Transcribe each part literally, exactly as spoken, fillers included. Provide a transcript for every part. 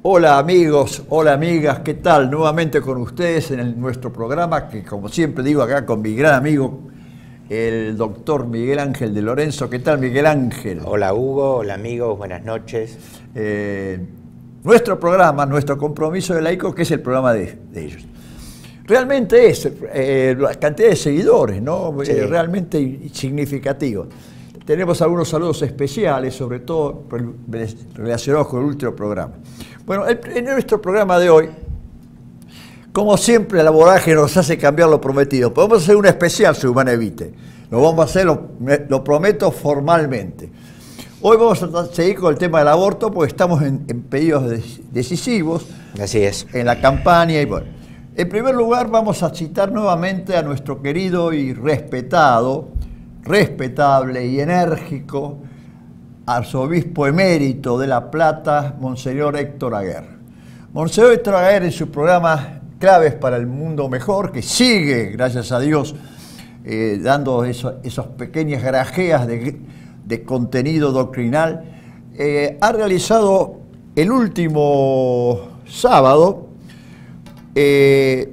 Hola amigos, hola amigas, ¿qué tal? Nuevamente con ustedes en el, nuestro programa que, como siempre digo acá con mi gran amigo, el doctor Miguel Ángel de Lorenzo. ¿Qué tal, Miguel Ángel? Hola Hugo, hola amigos, buenas noches. Eh, nuestro programa, nuestro compromiso de laico, que es el programa de, de ellos. Realmente es eh, la cantidad de seguidores, ¿no? Sí. Eh, realmente significativo. Tenemos algunos saludos especiales, sobre todo relacionados con el último programa. Bueno, el, en nuestro programa de hoy, como siempre, la vorágine nos hace cambiar lo prometido. Podemos hacer un especial si Humana Evite. Lo vamos a hacer, lo, lo prometo formalmente. Hoy vamos a seguir con el tema del aborto porque estamos en, en periodos decisivos. Así es. En la campaña y bueno. En primer lugar, vamos a citar nuevamente a nuestro querido y respetado, respetable y enérgico arzobispo emérito de La Plata, Monseñor Héctor Aguer. Monseñor Héctor Aguer, en su programa Claves para el Mundo Mejor, que sigue, gracias a Dios, eh, dando eso, esas pequeñas grajeas de, de contenido doctrinal, eh, ha realizado el último sábado eh,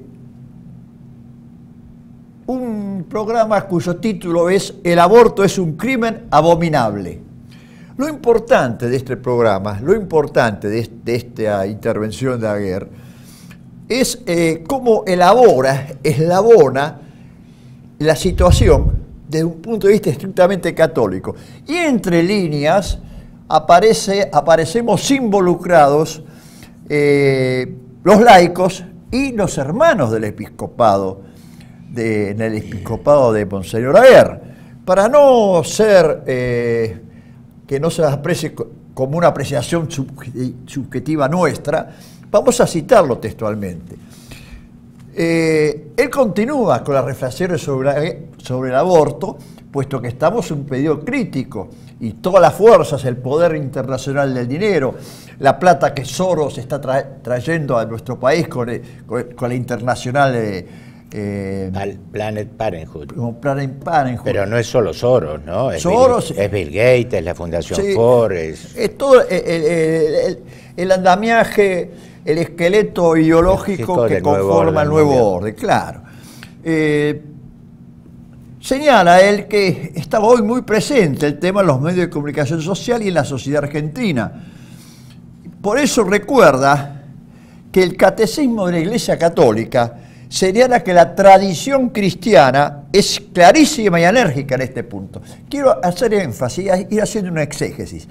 un programa cuyo título es El aborto es un crimen abominable. Lo importante de este programa, lo importante de, de esta intervención de Aguer, es eh, cómo elabora, eslabona la situación desde un punto de vista estrictamente católico. Y entre líneas aparece, aparecemos involucrados eh, los laicos y los hermanos del episcopado, de, en el episcopado de Monseñor Aguer, para no ser... Eh, que no se las aprecie como una apreciación subjetiva nuestra, vamos a citarlo textualmente. Eh, él continúa con las reflexiones sobre, sobre el aborto, puesto que estamos en un periodo crítico y todas las fuerzas, el poder internacional del dinero, la plata que Soros está tra trayendo a nuestro país con, el, con, con la internacional... Eh, Eh, al Planet Parenthood. Como Planet Parenthood. Pero no es solo Soros, ¿no? Es Soros. Bill, es Bill Gates, es la Fundación Sí, Ford. Es, es todo el, el, el, el andamiaje, el esqueleto ideológico que conforma el nuevo orden, claro. Eh, señala él que estaba hoy muy presente el tema en los medios de comunicación social y en la sociedad argentina. Por eso recuerda que el catecismo de la Iglesia Católica señala que la tradición cristiana es clarísima y enérgica en este punto. Quiero hacer énfasis, ir haciendo una exégesis.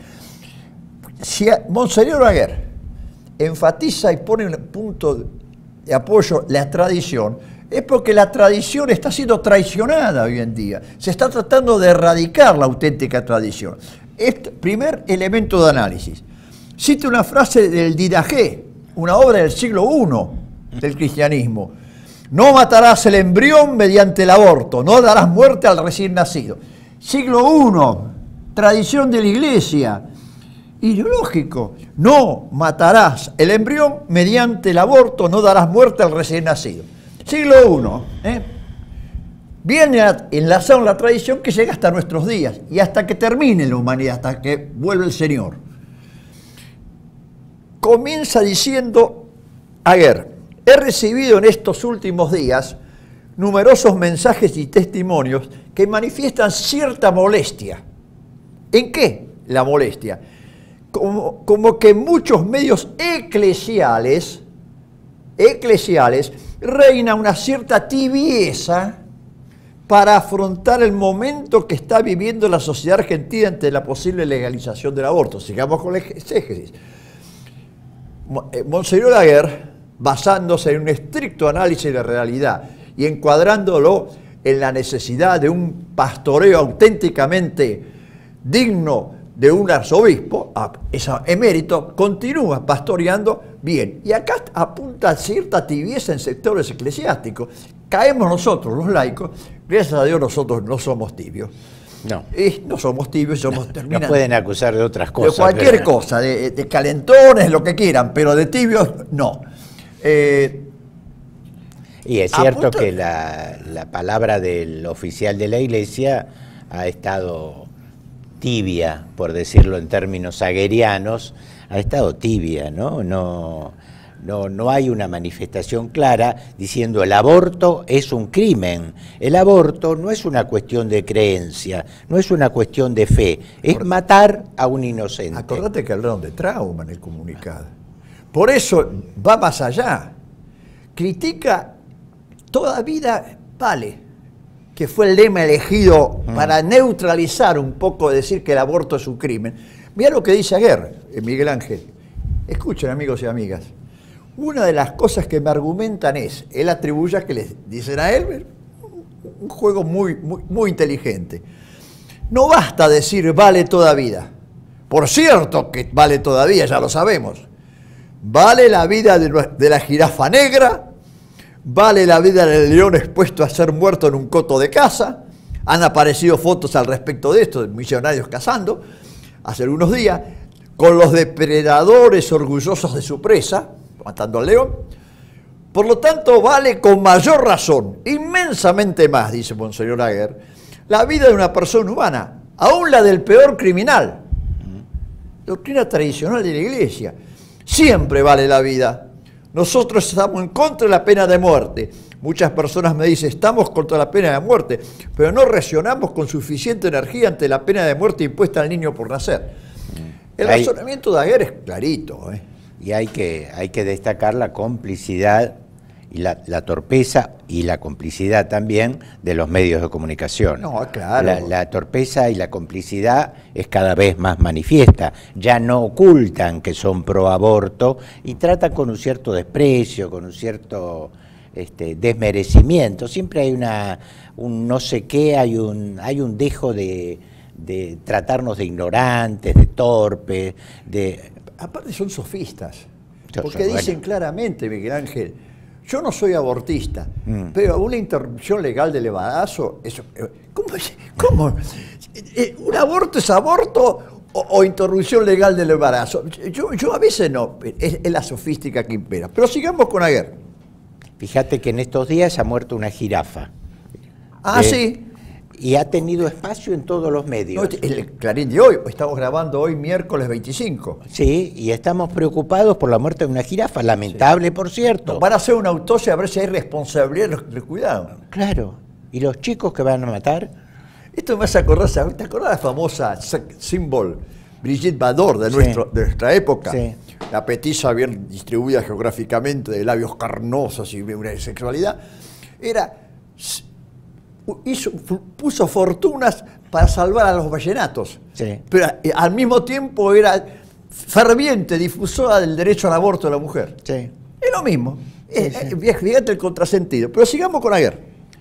Si Monseñor Aguer enfatiza y pone un punto de apoyo la tradición, es porque la tradición está siendo traicionada hoy en día. Se está tratando de erradicar la auténtica tradición. Este primer elemento de análisis. Cito una frase del Didache, una obra del siglo primero del cristianismo. No matarás el embrión mediante el aborto, no darás muerte al recién nacido. Siglo primero, tradición de la Iglesia, ideológico. No matarás el embrión mediante el aborto, no darás muerte al recién nacido. Siglo primero, ¿eh? Viene enlazado en la tradición que llega hasta nuestros días y hasta que termine la humanidad, hasta que vuelve el Señor. Comienza diciendo Aguer: he recibido en estos últimos días numerosos mensajes y testimonios que manifiestan cierta molestia. ¿En qué la molestia? Como, como que muchos medios eclesiales, eclesiales reina una cierta tibieza para afrontar el momento que está viviendo la sociedad argentina ante la posible legalización del aborto. Sigamos con la exégesis. Monseñor Aguer, basándose en un estricto análisis de la realidad y encuadrándolo en la necesidad de un pastoreo auténticamente digno de un arzobispo, esa emérito, continúa pastoreando bien. Y acá apunta cierta tibieza en sectores eclesiásticos. Caemos nosotros, los laicos, gracias a Dios nosotros no somos tibios. No. Y no somos tibios, somos no, terminantes. Nos pueden acusar de otras cosas. De cualquier pero... cosa, de, de calentones, lo que quieran, pero de tibios, no. Eh, y es cierto apunta... que la, la palabra del oficial de la Iglesia ha estado tibia, por decirlo en términos hagerianos, ha estado tibia, ¿no? No, no, no hay una manifestación clara diciendo el aborto es un crimen. El aborto no es una cuestión de creencia, no es una cuestión de fe, es matar a un inocente. Acordate que hablaron de trauma en el comunicado. Por eso va más allá. Critica toda vida vale, que fue el lema elegido mm. para neutralizar un poco, decir que el aborto es un crimen. Mirá lo que dice Aguerre, Miguel Ángel. Escuchen, amigos y amigas. Una de las cosas que me argumentan es, él atribuye a que les dicen a él, un juego muy, muy, muy inteligente. No basta decir vale toda vida. Por cierto que vale toda vida, ya lo sabemos. Vale la vida de, de la jirafa negra, vale la vida del león expuesto a ser muerto en un coto de caza. Han aparecido fotos al respecto de esto, de millonarios cazando, hace algunos días, con los depredadores orgullosos de su presa, matando al león. Por lo tanto, vale con mayor razón, inmensamente más, dice Monseñor Aguer, la vida de una persona humana, aún la del peor criminal. Doctrina tradicional de la Iglesia. Siempre vale la vida. Nosotros estamos en contra de la pena de muerte. Muchas personas me dicen, estamos contra la pena de muerte, pero no reaccionamos con suficiente energía ante la pena de muerte impuesta al niño por nacer. El hay, razonamiento de Aguer es clarito. ¿eh? Y hay que, hay que destacar la complicidad y la, la torpeza y la complicidad también de los medios de comunicación. No, claro. La, la torpeza y la complicidad es cada vez más manifiesta. Ya no ocultan que son pro aborto y tratan con un cierto desprecio, con un cierto este, desmerecimiento. Siempre hay una, un no sé qué, hay un, hay un dejo de, de tratarnos de ignorantes, de torpes, de... Aparte son sofistas, porque dicen claramente, Miguel Ángel, yo no soy abortista, mm. pero una interrupción legal del embarazo, eso, ¿cómo? ¿Cómo? ¿Un aborto es aborto o, o interrupción legal del embarazo? Yo, yo a veces no, es, es la sofística que impera. Pero sigamos con Aguer. Fíjate que en estos días ha muerto una jirafa. Ah, eh, sí. Y ha tenido espacio en todos los medios. No, el Clarín de hoy, estamos grabando hoy miércoles veinticinco. Sí, y estamos preocupados por la muerte de una jirafa, lamentable, sí. por cierto. No, van a hacer una autopsia a ver si hay responsabilidad del cuidado. Claro, ¿y los chicos que van a matar? Esto me hace acordar, ¿te acordás la famosa símbolo Brigitte Bardot de, nuestro, sí. de nuestra época? Sí. La petiza bien distribuida geográficamente, de labios carnosos y una sexualidad. Era... Hizo, puso fortunas para salvar a los vallenatos, sí. pero al mismo tiempo era ferviente difusora del derecho al aborto de la mujer. Sí. Es lo mismo. Sí, es, sí. Es, fíjate el contrasentido. Pero sigamos con Aguer.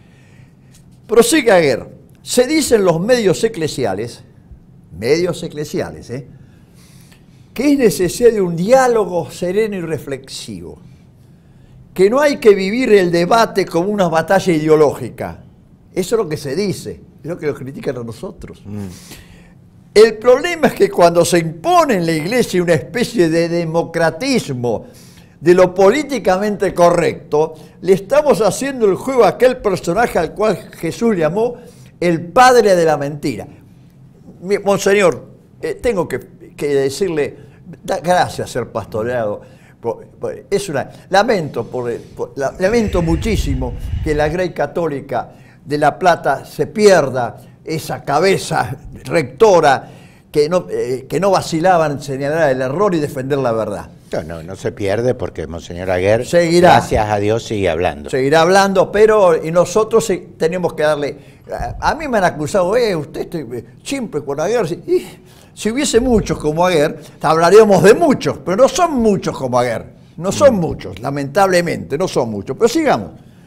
Prosigue Aguer. Se dice en los medios eclesiales, medios eclesiales, ¿eh? que es necesario un diálogo sereno y reflexivo, que no hay que vivir el debate como una batalla ideológica. Eso es lo que se dice, es lo que lo critican a nosotros. Mm. El problema es que cuando se impone en la Iglesia una especie de democratismo de lo políticamente correcto, le estamos haciendo el juego a aquel personaje al cual Jesús llamó el padre de la mentira. Monseñor, eh, tengo que, que decirle, da, gracias ser pastoreado. Es una, lamento, por, por, lamento muchísimo que la Grey Católica de La Plata se pierda esa cabeza rectora que no, eh, que no vacilaba en señalar el error y defender la verdad. No, no, no se pierde porque Monseñor Aguer, seguirá, gracias a Dios, sigue hablando. Seguirá hablando, pero y nosotros tenemos que darle... A mí me han acusado, eh, usted estoy siempre con Aguer. Y, si hubiese muchos como Aguer, hablaríamos de muchos, pero no son muchos como Aguer. No son mm. muchos, lamentablemente, no son muchos. Pero sigamos.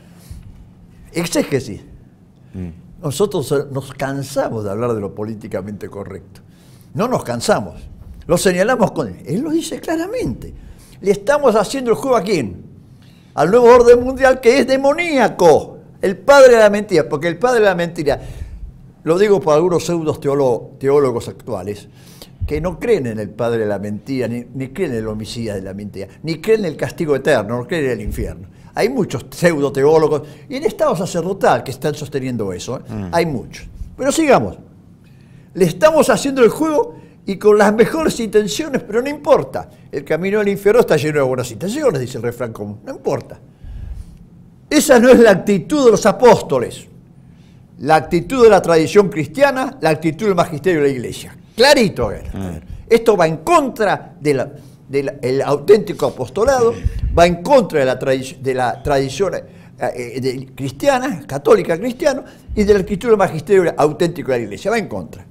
Exégesis. Nosotros nos cansamos de hablar de lo políticamente correcto. No nos cansamos. Lo señalamos con él. Él lo dice claramente. Le estamos haciendo el juego a quién? Al nuevo orden mundial, que es demoníaco. El padre de la mentira. Porque el padre de la mentira, lo digo por algunos pseudos teólogos, teólogos actuales, que no creen en el padre de la mentira, ni, ni creen en el homicida de la mentira, ni creen en el castigo eterno, no creen en el infierno. Hay muchos pseudo teólogos y en estado sacerdotal que están sosteniendo eso. ¿eh? Mm. Hay muchos. Pero sigamos. Le estamos haciendo el juego y con las mejores intenciones, pero no importa. El camino al infierno está lleno de buenas intenciones, dice el refrán común. No importa. Esa no es la actitud de los apóstoles. La actitud de la tradición cristiana, la actitud del magisterio de la Iglesia. Clarito. Mm. Esto va en contra del de de auténtico apostolado, va en contra de la, tradi de la tradición eh, de cristiana, católica cristiana, y de la actitud del magisterio auténtico de la Iglesia. Va en contra.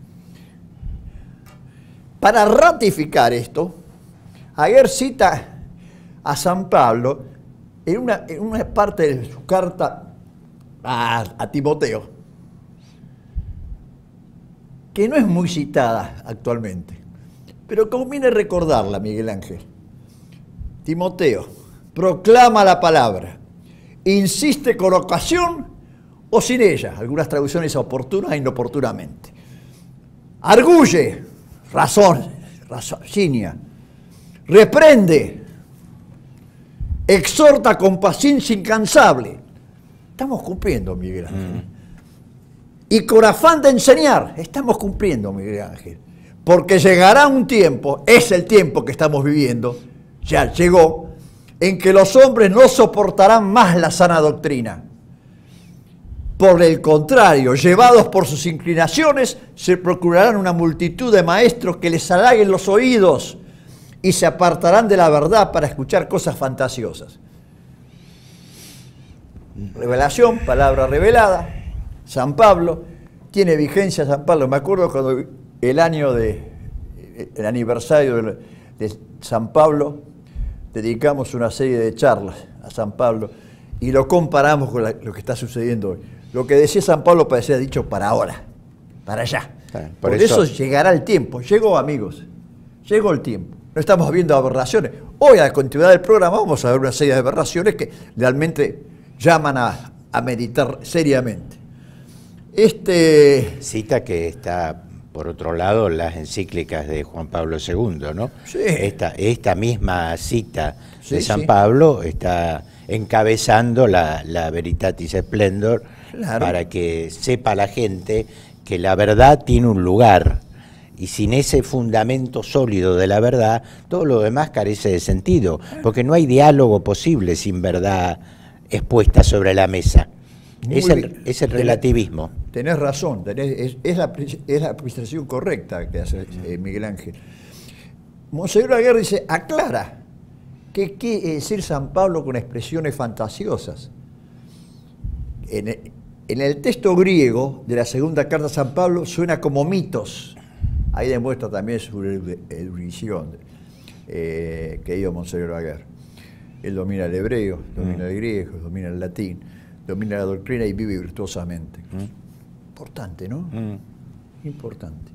Para ratificar esto, Aguer cita a San Pablo en una, en una parte de su carta a, a Timoteo, que no es muy citada actualmente, pero conviene recordarla, Miguel Ángel. Timoteo, proclama la palabra, insiste con ocasión o sin ella, algunas traducciones oportunas e inoportunamente. Arguye, razón, raciocinio, reprende, exhorta con paciencia incansable. Estamos cumpliendo, Miguel Ángel. Mm. Y con afán de enseñar, estamos cumpliendo, Miguel Ángel. Porque llegará un tiempo, es el tiempo que estamos viviendo, ya llegó, en que los hombres no soportarán más la sana doctrina. Por el contrario, llevados por sus inclinaciones, se procurarán una multitud de maestros que les halaguen los oídos y se apartarán de la verdad para escuchar cosas fantasiosas. Revelación, palabra revelada. San Pablo, tiene vigencia San Pablo. Me acuerdo cuando el año de, el aniversario de, de San Pablo, dedicamos una serie de charlas a San Pablo y lo comparamos con la, lo que está sucediendo hoy. Lo que decía San Pablo parecía dicho para ahora, para allá. Por, Por eso, eso llegará el tiempo. Llegó, amigos, llegó el tiempo. No estamos viendo aberraciones. Hoy, a la continuidad del programa, vamos a ver una serie de aberraciones que realmente llaman a, a meditar seriamente. Este... Cita que está, por otro lado, las encíclicas de Juan Pablo segundo, ¿no? Sí. Esta, esta misma cita sí, de San sí. Pablo está encabezando la, la Veritatis Splendor, claro, para que sepa la gente que la verdad tiene un lugar. Y sin ese fundamento sólido de la verdad, todo lo demás carece de sentido, porque no hay diálogo posible sin verdad expuesta sobre la mesa. Es el, es el relativismo. Tenés razón, tenés, es, es, la, es la apreciación correcta que hace eh, Miguel Ángel. Monseñor Aguer dice, aclara, ¿qué quiere decir San Pablo con expresiones fantasiosas? En el, en el texto griego de la segunda carta de San Pablo suena como mitos. Ahí demuestra también su erudición, eh, querido Monseñor Aguer. Él domina el hebreo, domina el griego, domina el latín, domina la doctrina y vive virtuosamente. Mm. Importante, ¿no? Mm. Importante.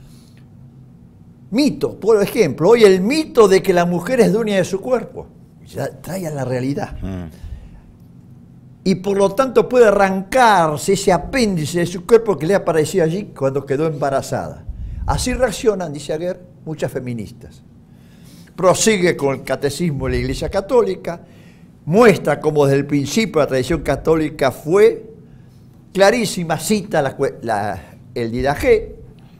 Mito, por ejemplo, hoy el mito de que la mujer es dueña de su cuerpo. Ya trae a la realidad. Mm. Y por lo tanto puede arrancarse ese apéndice de su cuerpo que le apareció allí cuando quedó embarazada. Así reaccionan, dice Aguer, muchas feministas. Prosigue con el catecismo de la Iglesia Católica, muestra cómo desde el principio la tradición católica fue clarísima, cita la, la, el Didache,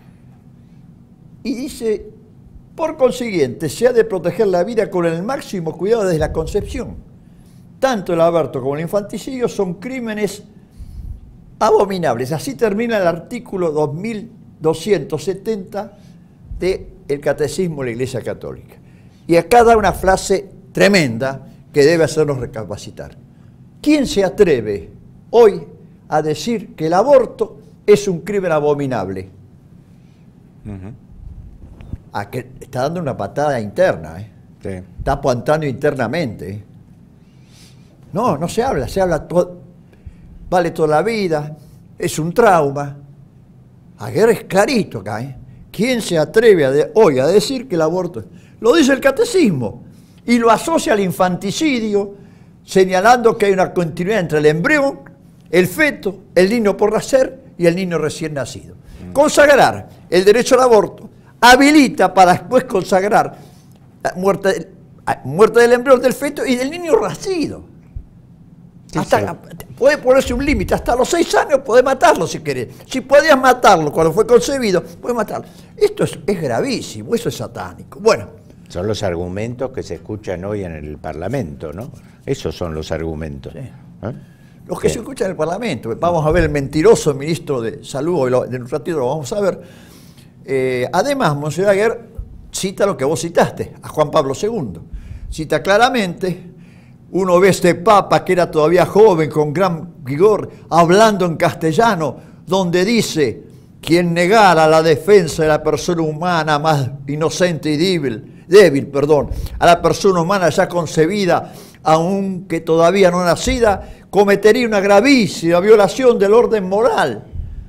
y dice, por consiguiente, se ha de proteger la vida con el máximo cuidado desde la concepción. Tanto el aborto como el infanticidio son crímenes abominables. Así termina el artículo dos mil doscientos setenta del Catecismo de la Iglesia Católica. Y acá da una frase tremenda que debe hacernos recapacitar. ¿Quién se atreve hoy a decir que el aborto es un crimen abominable? Uh-huh. A que está dando una patada interna, ¿eh? Sí. Está apuntando internamente. ¿eh? No, no se habla, se habla todo, vale toda la vida, es un trauma. Aguer es clarito acá, ¿eh? ¿Quién se atreve a de, hoy a decir que el aborto? Lo dice el catecismo y lo asocia al infanticidio, señalando que hay una continuidad entre el embrión, el feto, el niño por nacer y el niño recién nacido. Mm. Consagrar el derecho al aborto habilita para después consagrar la muerte, muerte del embrión, del feto y del niño nacido. Sí, hasta, sí. Podés ponerse un límite, hasta los seis años podés matarlo si querés. Si podías matarlo cuando fue concebido, podés matarlo. Esto es, es gravísimo, eso es satánico. Bueno. Son los argumentos que se escuchan hoy en el Parlamento, ¿no? Esos son los argumentos. Sí. ¿Eh? Los que Bien. se escuchan en el Parlamento. Vamos a ver el mentiroso ministro de Salud, hoy lo, en un ratito lo vamos a ver. Eh, además, Monseñor Aguer cita lo que vos citaste, a Juan Pablo segundo. Cita claramente, uno ve a este Papa que era todavía joven, con gran vigor, hablando en castellano, donde dice, quien negara la defensa de la persona humana más inocente y débil, débil, perdón, a la persona humana ya concebida, aunque todavía no nacida, cometería una gravísima violación del orden moral.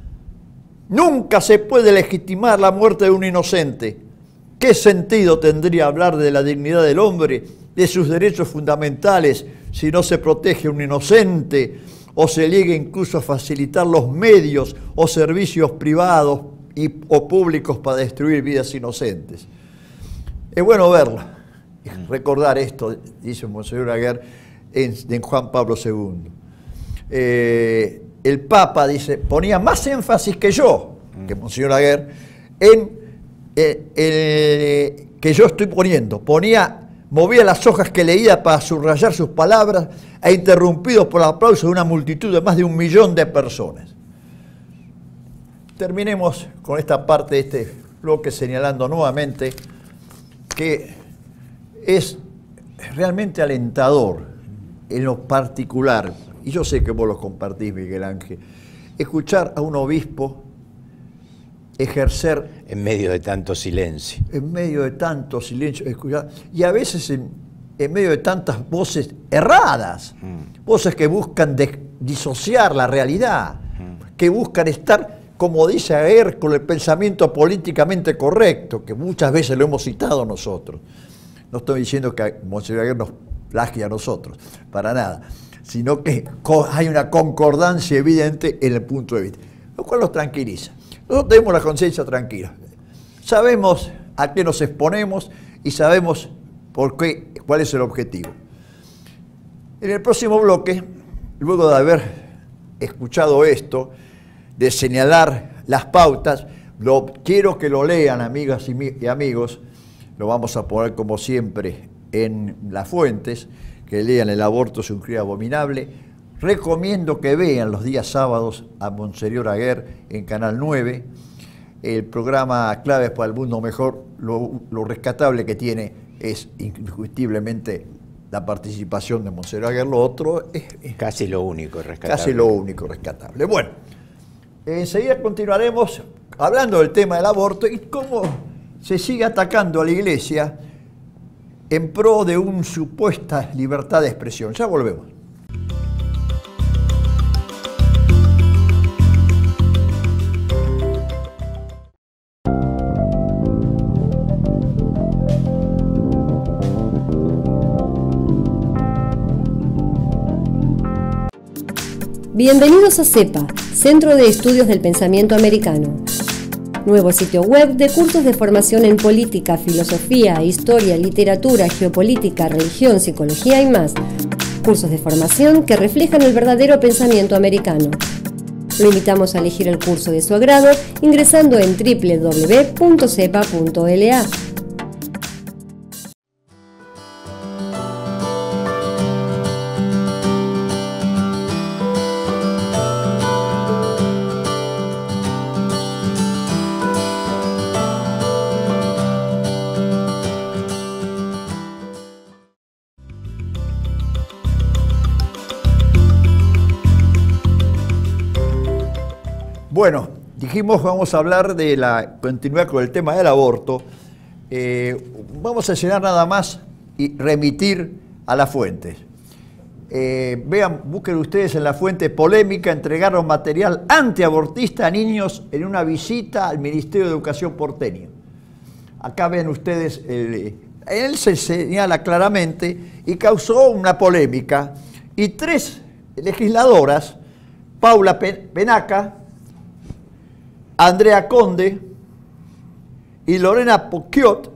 Nunca se puede legitimar la muerte de un inocente. ¿Qué sentido tendría hablar de la dignidad del hombre, de sus derechos fundamentales, si no se protege a un inocente o se llega incluso a facilitar los medios o servicios privados y, o públicos para destruir vidas inocentes? Es bueno verla, recordar esto, dice Monseñor Aguer en, en Juan Pablo segundo. Eh, el Papa, dice, ponía más énfasis que yo, que Monseñor Aguer, en eh, el que yo estoy poniendo. Ponía, movía las hojas que leía para subrayar sus palabras e interrumpido por el aplauso de una multitud de más de un millón de personas. Terminemos con esta parte de este bloque señalando nuevamente que es realmente alentador en lo particular, y yo sé que vos lo compartís, Miguel Ángel, escuchar a un obispo ejercer... En medio de tanto silencio. En medio de tanto silencio, escuchar, y a veces en, en medio de tantas voces erradas, mm. voces que buscan de, disociar la realidad, mm. que buscan estar, como dice Aguer, con el pensamiento políticamente correcto, que muchas veces lo hemos citado nosotros. No estoy diciendo que Monseñor Aguer nos plagie a nosotros, para nada, sino que hay una concordancia evidente en el punto de vista, lo cual nos tranquiliza. Nosotros tenemos la conciencia tranquila, sabemos a qué nos exponemos y sabemos por qué, cuál es el objetivo. En el próximo bloque, luego de haber escuchado esto, de señalar las pautas, lo, quiero que lo lean, amigas y, y amigos, lo vamos a poner como siempre en las fuentes, que lean El aborto es un crimen abominable. Recomiendo que vean los días sábados a Monseñor Aguer en Canal nueve, el programa Claves para el Mundo Mejor. Lo, lo rescatable que tiene es indiscutiblemente la participación de Monseñor Aguer, lo otro es, es casi lo único rescatable. Casi lo único rescatable. Bueno, enseguida continuaremos hablando del tema del aborto y cómo se sigue atacando a la Iglesia en pro de una supuesta libertad de expresión. Ya volvemos. Bienvenidos a CEPA, Centro de Estudios del Pensamiento Americano. Nuevo sitio web de cursos de formación en política, filosofía, historia, literatura, geopolítica, religión, psicología y más. Cursos de formación que reflejan el verdadero pensamiento americano. Lo invitamos a elegir el curso de su agrado ingresando en doble u doble u doble u punto cepa punto l a. Bueno, dijimos vamos a hablar de la, continuar con el tema del aborto. Eh, vamos a enseñar nada más y remitir a las fuentes. Eh, vean, busquen ustedes en la fuente polémica, entregaron material antiabortista a niños en una visita al Ministerio de Educación porteño. Acá ven ustedes, el, él se señala claramente y causó una polémica. Y tres legisladoras, Paula Penaca, Andrea Conde y Lorena Pocchiot,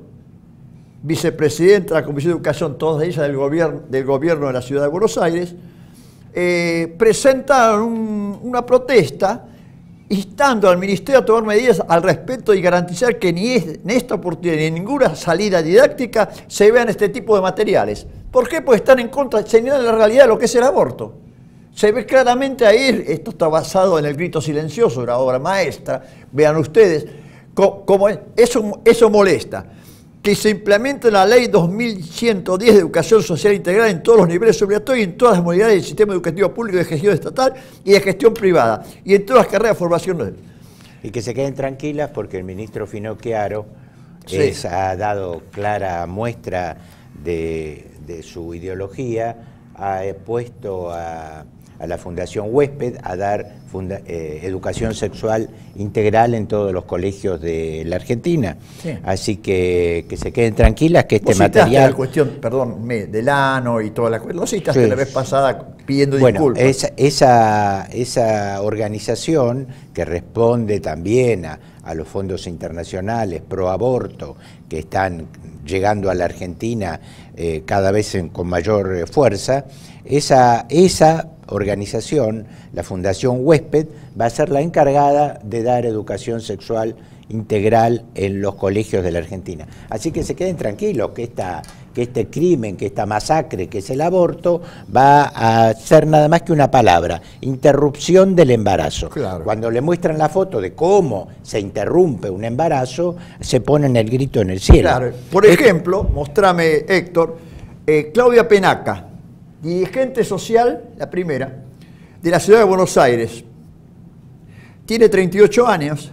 vicepresidenta de la Comisión de Educación, todas ellas del gobierno, del gobierno de la Ciudad de Buenos Aires, eh, presentaron un, una protesta instando al Ministerio a tomar medidas al respecto y garantizar que ni en esta oportunidad ni en ninguna salida didáctica se vean este tipo de materiales. ¿Por qué? Pues están en contra, señalan la realidad de lo que es el aborto. Se ve claramente ahí, esto está basado en El grito silencioso, una obra maestra, vean ustedes, cómo eso, eso molesta. Que se implemente la ley dos mil ciento diez de educación social integral en todos los niveles obligatorios y en todas las modalidades del sistema educativo público de gestión estatal y de gestión privada, y en todas las carreras de formación. Y que se queden tranquilas porque el ministro Finocchiaro sí. es, ha dado clara muestra de, de su ideología, ha puesto a... a la Fundación Huésped a dar funda, eh, educación sexual integral en todos los colegios de la Argentina. Sí. Así que que se queden tranquilas que este Vos material... la cuestión, perdón, del ano y toda la cuestión, lo citaste sí. la vez pasada pidiendo bueno, disculpas. Esa, esa, esa organización que responde también a, a los fondos internacionales pro aborto que están llegando a la Argentina eh, cada vez en, con mayor eh, fuerza, esa, esa organización, la Fundación Huésped, va a ser la encargada de dar educación sexual integral en los colegios de la Argentina. Así que se queden tranquilos que, esta, que este crimen, que esta masacre que es el aborto, va a ser nada más que una palabra, interrupción del embarazo. Claro. Cuando le muestran la foto de cómo se interrumpe un embarazo, se ponen el grito en el cielo. Claro. Por ejemplo, mostrame, Héctor, eh, Claudia Penaca, dirigente social, la primera, de la ciudad de Buenos Aires. Tiene treinta y ocho años,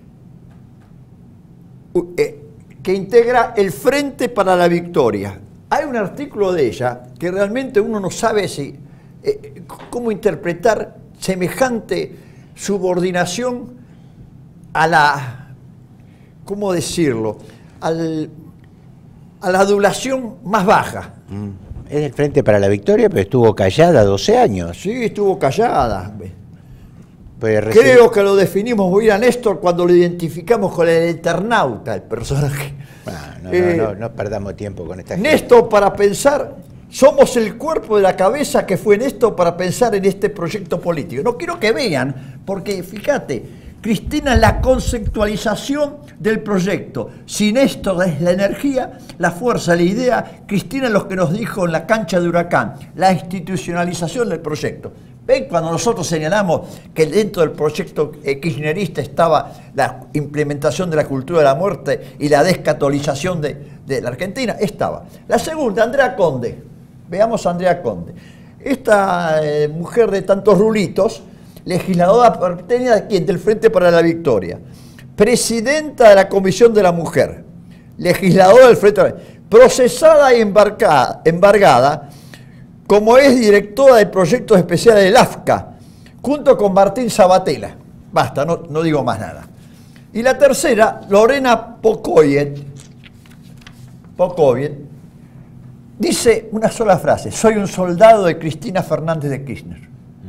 que integra el Frente para la Victoria. Hay un artículo de ella que realmente uno no sabe si, eh, cómo interpretar semejante subordinación a la, ¿cómo decirlo?, Al, a la adulación más baja. Mm. Es del Frente para la Victoria, pero estuvo callada doce años. Sí, estuvo callada. Pues Creo que lo definimos muy bien a Néstor cuando lo identificamos con el Eternauta, el personaje. Ah, no, eh, no, no, no perdamos tiempo con esta gente. Néstor, para pensar, somos el cuerpo de la cabeza que fue Néstor para pensar en este proyecto político. No quiero que vean, porque fíjate, Cristina es la conceptualización del proyecto. Si Néstor es la energía, la fuerza, la idea, Cristina es lo que nos dijo en la cancha de Huracán, la institucionalización del proyecto. ¿Ven? Cuando nosotros señalamos que dentro del proyecto kirchnerista estaba la implementación de la cultura de la muerte y la descatolización de, de la Argentina, estaba. La segunda, Andrea Conde. Veamos a Andrea Conde. Esta eh, mujer de tantos rulitos, legisladora porteña de quién, del Frente para la Victoria, presidenta de la Comisión de la Mujer, legisladora del Frente, procesada y embarcada, embargada, como es directora de proyectos especiales del A F C A, junto con Martín Sabatella. Basta, no, no digo más nada. Y la tercera, Lorena Pocoyen, Pocoyen, dice una sola frase: soy un soldado de Cristina Fernández de Kirchner.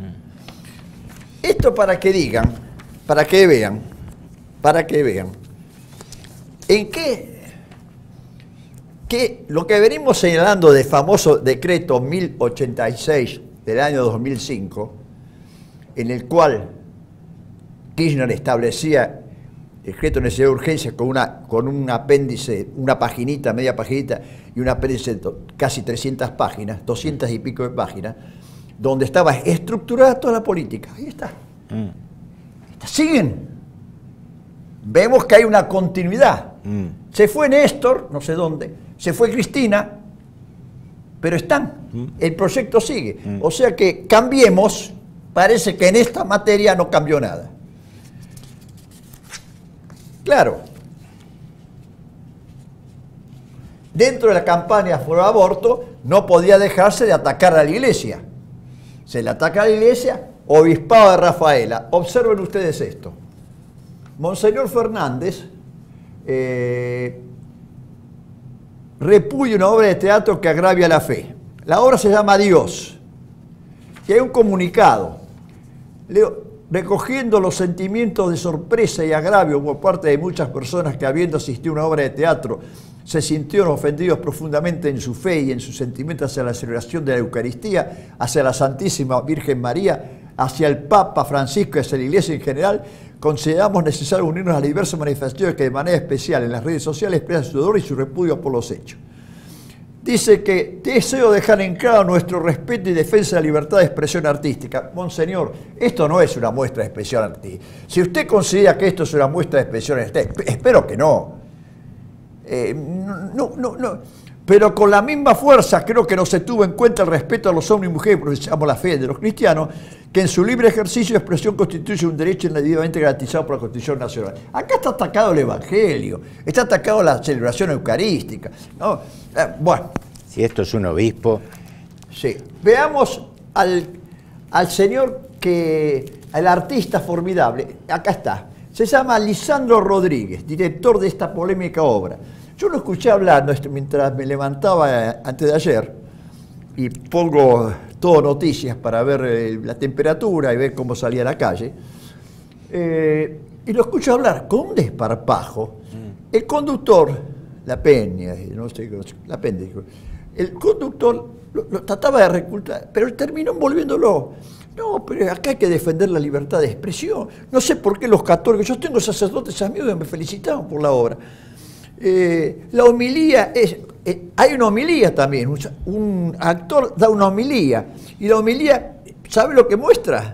Esto para que digan, para que vean, para que vean, en qué, qué lo que venimos señalando del famoso decreto mil ochenta y seis del año dos mil cinco, en el cual Kirchner establecía el decreto de necesidad de urgencia con, una, con un apéndice, una paginita, media paginita, y un apéndice de casi trescientas páginas, doscientas y pico de páginas, donde estaba estructurada toda la política. Ahí está. Mm. Siguen. Vemos que hay una continuidad. Mm. Se fue Néstor, no sé dónde, se fue Cristina, pero están. Mm. El proyecto sigue. Mm. O sea que cambiemos, parece que en esta materia no cambió nada. Claro. Dentro de la campaña por aborto no podía dejarse de atacar a la iglesia. Se le ataca a la iglesia, obispado de Rafaela. Observen ustedes esto. Monseñor Fernández eh, repudia una obra de teatro que agravia la fe. La obra se llama Dios. Y hay un comunicado Leo, recogiendo los sentimientos de sorpresa y agravio por parte de muchas personas que, habiendo asistido a una obra de teatro se sintieron ofendidos profundamente en su fe y en su sentimiento hacia la celebración de la Eucaristía, hacia la Santísima Virgen María, hacia el Papa Francisco y hacia la Iglesia en general, consideramos necesario unirnos a las diversas manifestaciones que de manera especial en las redes sociales expresan su dolor y su repudio por los hechos. Dice que deseo dejar en claro nuestro respeto y defensa de la libertad de expresión artística. Monseñor, esto no es una muestra de expresión artística. Si usted considera que esto es una muestra de expresión artística, espero que no. Eh, no, no, no. Pero con la misma fuerza creo que no se tuvo en cuenta el respeto a los hombres y mujeres que profesamos la fe de los cristianos, que en su libre ejercicio de expresión constituye un derecho debidamente garantizado por la Constitución Nacional. Acá está atacado el Evangelio, está atacado la celebración eucarística, ¿no? Eh, bueno. Si esto es un obispo. Sí. Veamos al, al señor que, al artista formidable, acá está. Se llama Lisandro Rodríguez, director de esta polémica obra. Yo lo escuché hablando mientras me levantaba antes de ayer y pongo todo noticias para ver eh, la temperatura y ver cómo salía a la calle. Eh, y lo escucho hablar con un desparpajo. Mm. El conductor, la Peña, no sé, la Peña, el conductor lo, lo trataba de recultar, pero terminó envolviéndolo. No, pero acá hay que defender la libertad de expresión. No sé por qué los católicos, yo tengo sacerdotes amigos que me felicitaban por la obra. Eh, la homilía es, eh, hay una homilía también, un, un actor da una homilía, y la homilía, ¿sabe lo que muestra?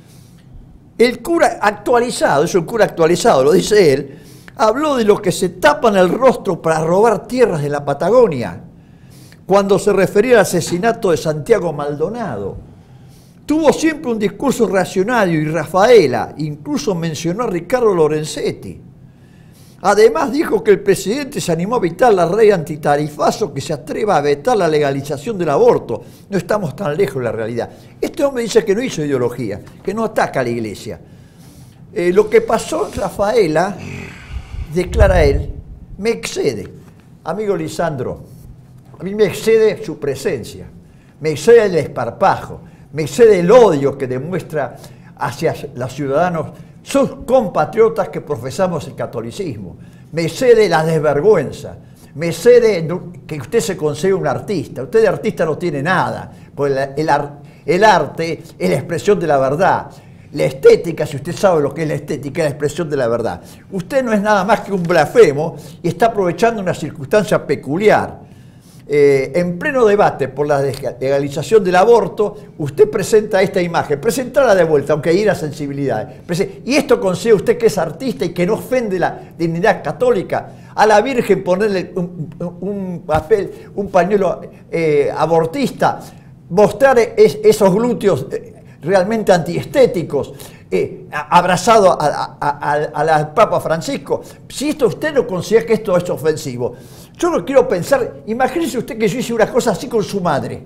El cura actualizado, es un cura actualizado, lo dice él, habló de los que se tapan el rostro para robar tierras de la Patagonia, cuando se refería al asesinato de Santiago Maldonado. Tuvo siempre un discurso reaccionario y Rafaela, incluso mencionó a Ricardo Lorenzetti. Además dijo que el presidente se animó a evitar la ley antitarifazo que se atreva a vetar la legalización del aborto. No estamos tan lejos de la realidad. Este hombre dice que no hizo ideología, que no ataca a la iglesia. Eh, lo que pasó en Rafaela, declara él, me excede. Amigo Lisandro, a mí me excede su presencia, me excede el esparpajo, me excede el odio que demuestra hacia los ciudadanos, sus compatriotas que profesamos el catolicismo. Me excede la desvergüenza, me excede que usted se considere un artista. Usted de artista no tiene nada, pues el, el, el arte es la expresión de la verdad. La estética, si usted sabe lo que es la estética, es la expresión de la verdad. Usted no es nada más que un blasfemo y está aprovechando una circunstancia peculiar. Eh, en pleno debate por la legalización del aborto, usted presenta esta imagen, presentarla de vuelta, aunque hay las sensibilidades. Y esto considera usted que es artista y que no ofende la dignidad católica. A la Virgen ponerle un, un papel, un pañuelo eh, abortista, mostrar es, esos glúteos eh, realmente antiestéticos, eh, abrazado al Papa Francisco. Si esto usted no considera que esto es ofensivo, yo no quiero pensar, imagínese usted que yo hice una cosa así con su madre,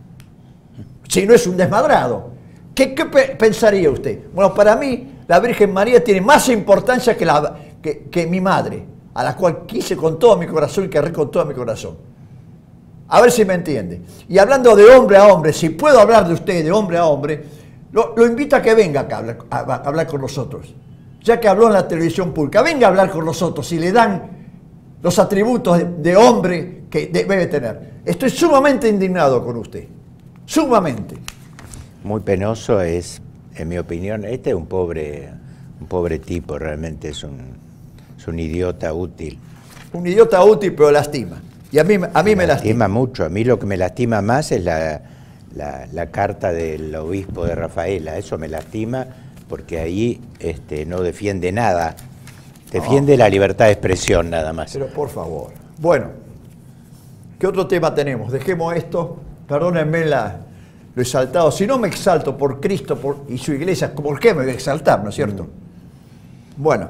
si no es un desmadrado. ¿Qué, qué pensaría usted? Bueno, para mí la Virgen María tiene más importancia que, la, que, que mi madre, a la cual quise con todo mi corazón y querré con todo mi corazón. A ver si me entiende. Y hablando de hombre a hombre, si puedo hablar de usted de hombre a hombre, lo, lo invito a que venga acá a hablar, a, a hablar con nosotros. Ya que habló en la televisión pública, venga a hablar con nosotros si le dan los atributos de, de hombre que debe tener. Estoy sumamente indignado con usted, sumamente. Muy penoso es, en mi opinión, este es un pobre, un pobre tipo, realmente es un, es un idiota útil. Un idiota útil, pero lastima. Y a mí, a mí me, me lastima. lastima mucho. A mí lo que me lastima más es la, la, la carta del obispo de Rafaela. Eso me lastima porque ahí este, no defiende nada. Defiende no. la libertad de expresión nada más. Pero por favor. Bueno, ¿qué otro tema tenemos? Dejemos esto. Perdónenme la, lo exaltado. Si no me exalto por Cristo por, y su iglesia, ¿por qué me voy a exaltar, no es cierto? Mm. Bueno.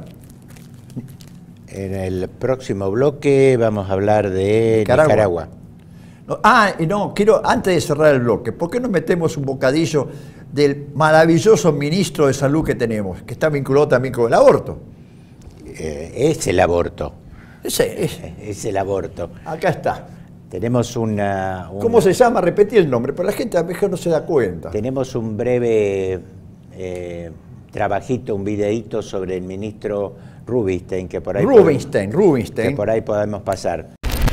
En el próximo bloque vamos a hablar de Nicaragua. Nicaragua. No, ah, no, quiero, antes de cerrar el bloque, ¿por qué no metemos un bocadillo del maravilloso ministro de Salud que tenemos, que está vinculado también con el aborto? Eh, es el aborto. Ese es. Es el aborto. Acá está. Tenemos una, una... ¿Cómo se llama? Repetí el nombre, pero la gente a veces no se da cuenta. Tenemos un breve eh, trabajito, un videíto sobre el ministro Rubinstein, que por ahí Rubinstein, podemos, Rubinstein. que por ahí podemos pasar.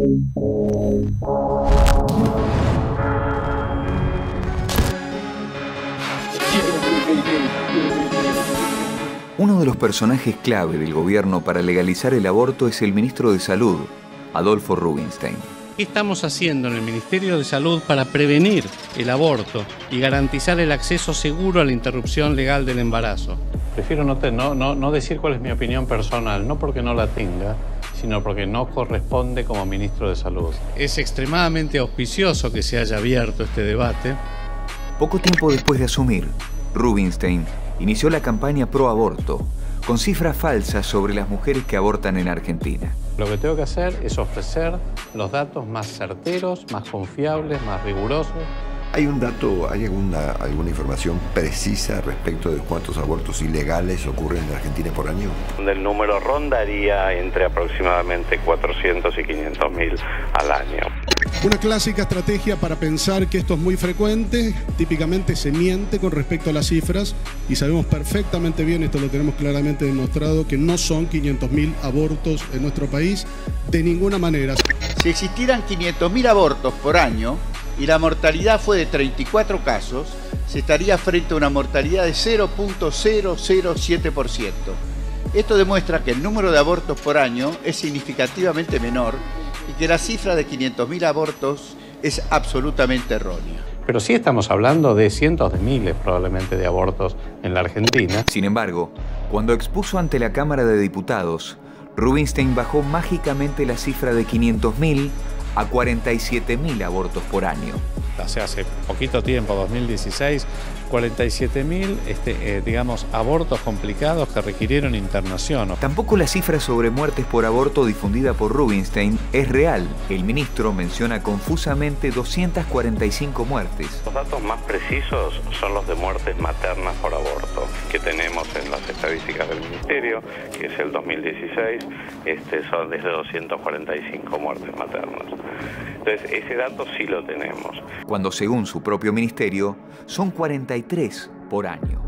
Uno de los personajes clave del gobierno para legalizar el aborto es el ministro de Salud, Adolfo Rubinstein. ¿Qué estamos haciendo en el Ministerio de Salud para prevenir el aborto y garantizar el acceso seguro a la interrupción legal del embarazo? Prefiero no, te, no, no, no decir cuál es mi opinión personal, no porque no la tenga, sino porque no corresponde como ministro de Salud. Es extremadamente auspicioso que se haya abierto este debate. Poco tiempo después de asumir, Rubinstein inició la campaña pro aborto, con cifras falsas sobre las mujeres que abortan en Argentina. Lo que tengo que hacer es ofrecer los datos más certeros, más confiables, más rigurosos. ¿Hay un dato, hay alguna, alguna información precisa respecto de cuántos abortos ilegales ocurren en Argentina por año? El número rondaría entre aproximadamente cuatrocientos y quinientos mil al año. Una clásica estrategia para pensar que esto es muy frecuente. Típicamente se miente con respecto a las cifras y sabemos perfectamente bien, esto lo tenemos claramente demostrado, que no son quinientos mil abortos en nuestro país de ninguna manera. Si existieran quinientos mil abortos por año y la mortalidad fue de treinta y cuatro casos, se estaría frente a una mortalidad de cero punto cero cero siete por ciento. Esto demuestra que el número de abortos por año es significativamente menor y que la cifra de quinientos mil abortos es absolutamente errónea. Pero sí estamos hablando de cientos de miles probablemente de abortos en la Argentina. Sin embargo, cuando expuso ante la Cámara de Diputados, Rubinstein bajó mágicamente la cifra de quinientos mil a cuarenta y siete mil abortos por año. Hace, hace poquito tiempo, dos mil dieciséis, cuarenta y siete mil, este, eh, digamos, abortos complicados que requirieron internación. Tampoco la cifra sobre muertes por aborto difundida por Rubinstein es real. El ministro menciona confusamente doscientas cuarenta y cinco muertes. Los datos más precisos son los de muertes maternas por aborto, que tenemos en las estadísticas del Ministerio, que es el dos mil dieciséis, este, son desde doscientas cuarenta y cinco muertes maternas. Entonces, ese dato sí lo tenemos. Cuando, según su propio ministerio, son cuarenta y tres por año.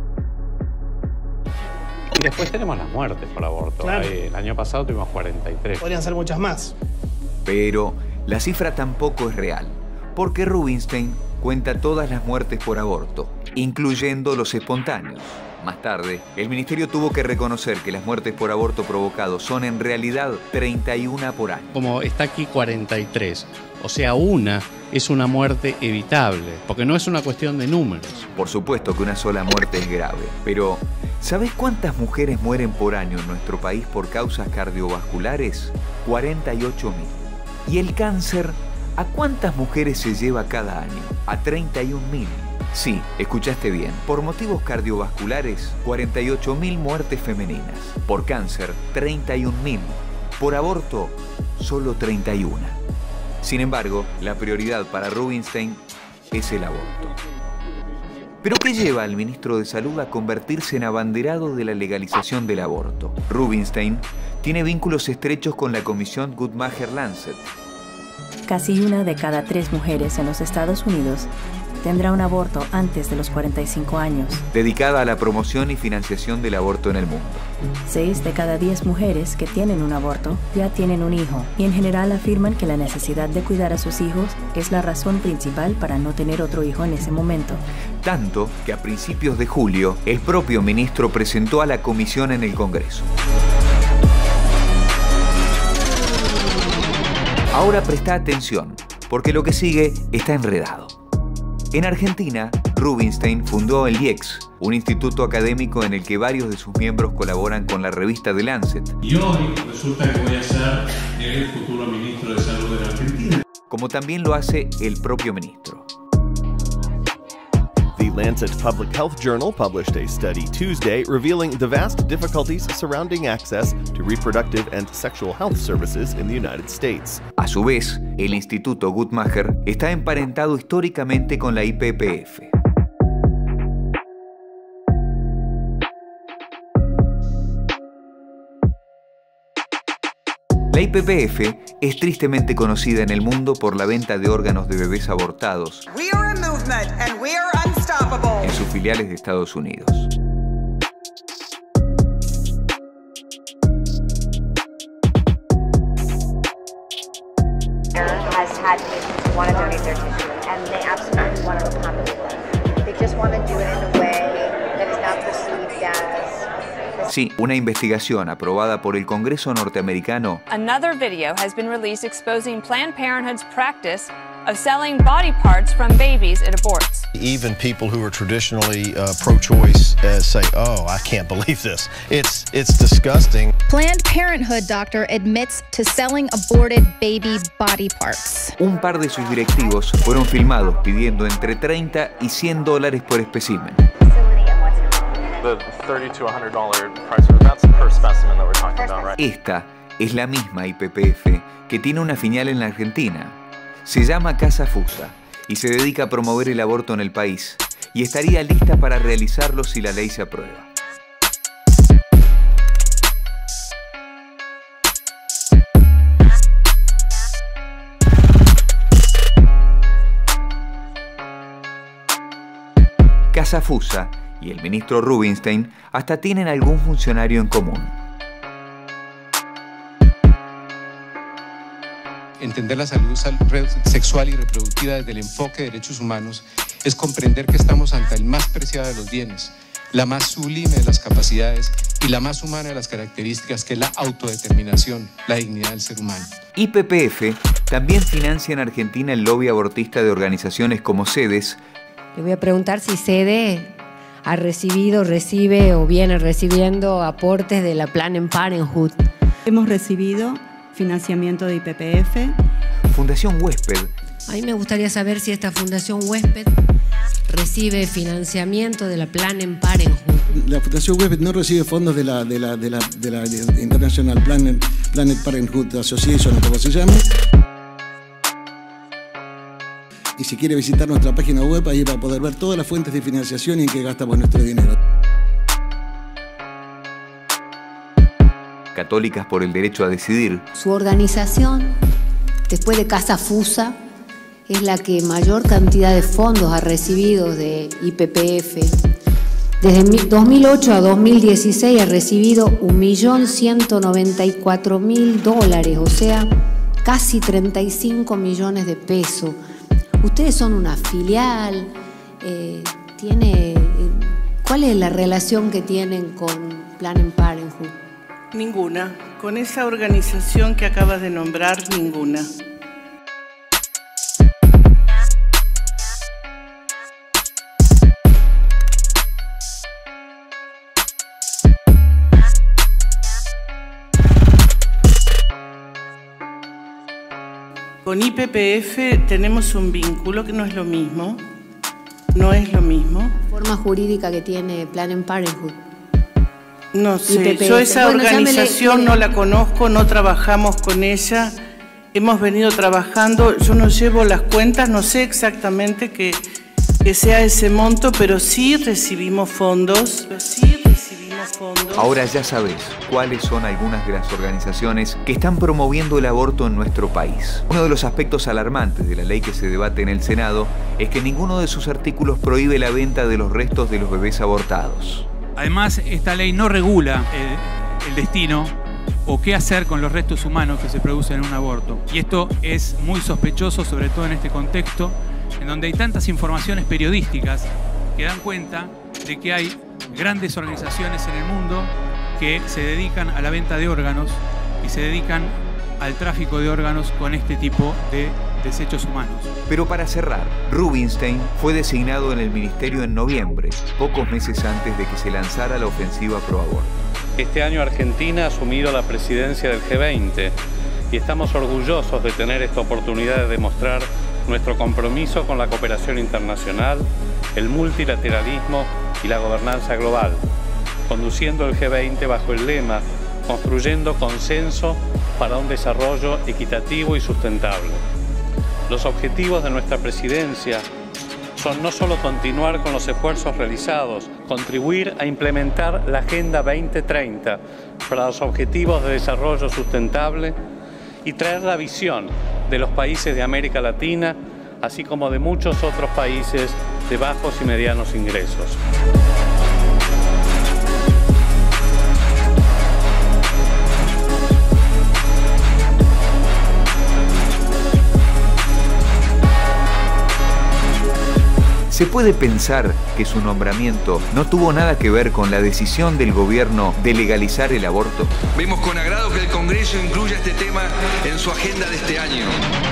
Y después tenemos las muertes por aborto. Claro. Ahí, el año pasado tuvimos cuarenta y tres. Podrían ser muchas más. Pero la cifra tampoco es real, porque Rubinstein cuenta todas las muertes por aborto, incluyendo los espontáneos. Más tarde, el ministerio tuvo que reconocer que las muertes por aborto provocados son en realidad treinta y una por año. Como está aquí cuarenta y tres, o sea, una es una muerte evitable, porque no es una cuestión de números. Por supuesto que una sola muerte es grave, pero ¿sabés cuántas mujeres mueren por año en nuestro país por causas cardiovasculares? cuarenta y ocho mil. ¿Y el cáncer? ¿A cuántas mujeres se lleva cada año? A treinta y un mil. Sí, escuchaste bien. Por motivos cardiovasculares, cuarenta y ocho mil muertes femeninas. Por cáncer, treinta y un mil. Por aborto, solo treinta y una. Sin embargo, la prioridad para Rubinstein es el aborto. ¿Pero qué lleva al ministro de Salud a convertirse en abanderado de la legalización del aborto? Rubinstein tiene vínculos estrechos con la comisión Guttmacher-Lancet. Casi una de cada tres mujeres en los Estados Unidos tendrá un aborto antes de los cuarenta y cinco años. Dedicada a la promoción y financiación del aborto en el mundo. Seis de cada diez mujeres que tienen un aborto ya tienen un hijo y en general afirman que la necesidad de cuidar a sus hijos es la razón principal para no tener otro hijo en ese momento. Tanto que a principios de julio, el propio ministro presentó a la comisión en el Congreso. Ahora presta atención, porque lo que sigue está enredado. En Argentina, Rubinstein fundó el I E X, un instituto académico en el que varios de sus miembros colaboran con la revista The Lancet. Y hoy resulta que voy a ser el futuro ministro de Salud de la Argentina. Como también lo hace el propio ministro. The Lancet Public Health Journal published a study Tuesday revealing the vast difficulties surrounding access to reproductive and sexual health services in the United States. A su vez, el Instituto Guttmacher está emparentado históricamente con la I P P F. La I P P F es tristemente conocida en el mundo por la venta de órganos de bebés abortados en sus filiales de Estados Unidos. had patients who want to donate their tissue, and they absolutely want to accommodate them. They just want to do it in a way that is not perceived as... Sí, una investigación aprobada por el Congreso norteamericano. Another video has been released exposing Planned Parenthood's practice of selling body parts from babies it aborts. Even people who are traditionally uh, pro-choice uh, say, "Oh, I can't believe this. It's it's disgusting." Planned Parenthood doctor admits to selling aborted baby body parts. Un par de sus directivos fueron filmados pidiendo entre treinta y cien dólares por espécimen. The thirty to one hundred dollar price, that's per specimen that we're talking about, right? Esta es la misma I P P F que tiene una filial en la Argentina. Se llama Casa Fusa y se dedica a promover el aborto en el país y estaría lista para realizarlo si la ley se aprueba. Casa Fusa y el ministro Rubinstein hasta tienen algún funcionario en común. Entender la salud sexual y reproductiva desde el enfoque de derechos humanos es comprender que estamos ante el más preciado de los bienes, la más sublime de las capacidades y la más humana de las características, que es la autodeterminación, la dignidad del ser humano. I P P F también financia en Argentina el lobby abortista de organizaciones como SEDES. Le voy a preguntar si SEDE ha recibido, recibe o viene recibiendo aportes de la Planned Parenthood. Hemos recibido financiamiento de I P P F. Fundación Huésped. A mí me gustaría saber si esta Fundación Huésped recibe financiamiento de la Planned Parenthood. La Fundación Huésped no recibe fondos de la, de la, de la, de la International Planned, Planned Parenthood Association, como se llama. Y si quiere visitar nuestra página web, ahí va a poder ver todas las fuentes de financiación y en qué gastamos nuestro dinero. Católicas por el Derecho a Decidir. Su organización, después de Casa Fusa, es la que mayor cantidad de fondos ha recibido de I P P F. Desde dos mil ocho a dos mil dieciséis ha recibido un millón ciento noventa y cuatro mil dólares, o sea, casi treinta y cinco millones de pesos. Ustedes son una filial, eh, tiene, eh, ¿cuál es la relación que tienen con Planned Parenthood? Ninguna. Con esa organización que acabas de nombrar, ninguna. Con I P P F tenemos un vínculo que no es lo mismo. No es lo mismo. ¿Forma jurídica que tiene Planned Parenthood? No sé, yo esa bueno, organización me... no la conozco, no trabajamos con ella, hemos venido trabajando, yo no llevo las cuentas, no sé exactamente que, que sea ese monto, pero sí recibimos fondos, sí recibimos fondos. Ahora ya sabes cuáles son algunas de las organizaciones que están promoviendo el aborto en nuestro país. Uno de los aspectos alarmantes de la ley que se debate en el Senado es que ninguno de sus artículos prohíbe la venta de los restos de los bebés abortados. Además, esta ley no regula el, el destino o qué hacer con los restos humanos que se producen en un aborto. Y esto es muy sospechoso, sobre todo en este contexto, en donde hay tantas informaciones periodísticas que dan cuenta de que hay grandes organizaciones en el mundo que se dedican a la venta de órganos y se dedican al tráfico de órganos con este tipo de desechos humanos. Pero para cerrar, Rubinstein fue designado en el ministerio en noviembre, pocos meses antes de que se lanzara la ofensiva pro aborto. Este año Argentina ha asumido la presidencia del G veinte y estamos orgullosos de tener esta oportunidad de demostrar nuestro compromiso con la cooperación internacional, el multilateralismo y la gobernanza global, conduciendo el G veinte bajo el lema "Construyendo consenso para un desarrollo equitativo y sustentable". Los objetivos de nuestra presidencia son no solo continuar con los esfuerzos realizados, contribuir a implementar la Agenda veinte treinta para los objetivos de desarrollo sustentable y traer la visión de los países de América Latina, así como de muchos otros países de bajos y medianos ingresos. ¿Se puede pensar que su nombramiento no tuvo nada que ver con la decisión del gobierno de legalizar el aborto? Vemos con agrado que el Congreso incluya este tema en su agenda de este año.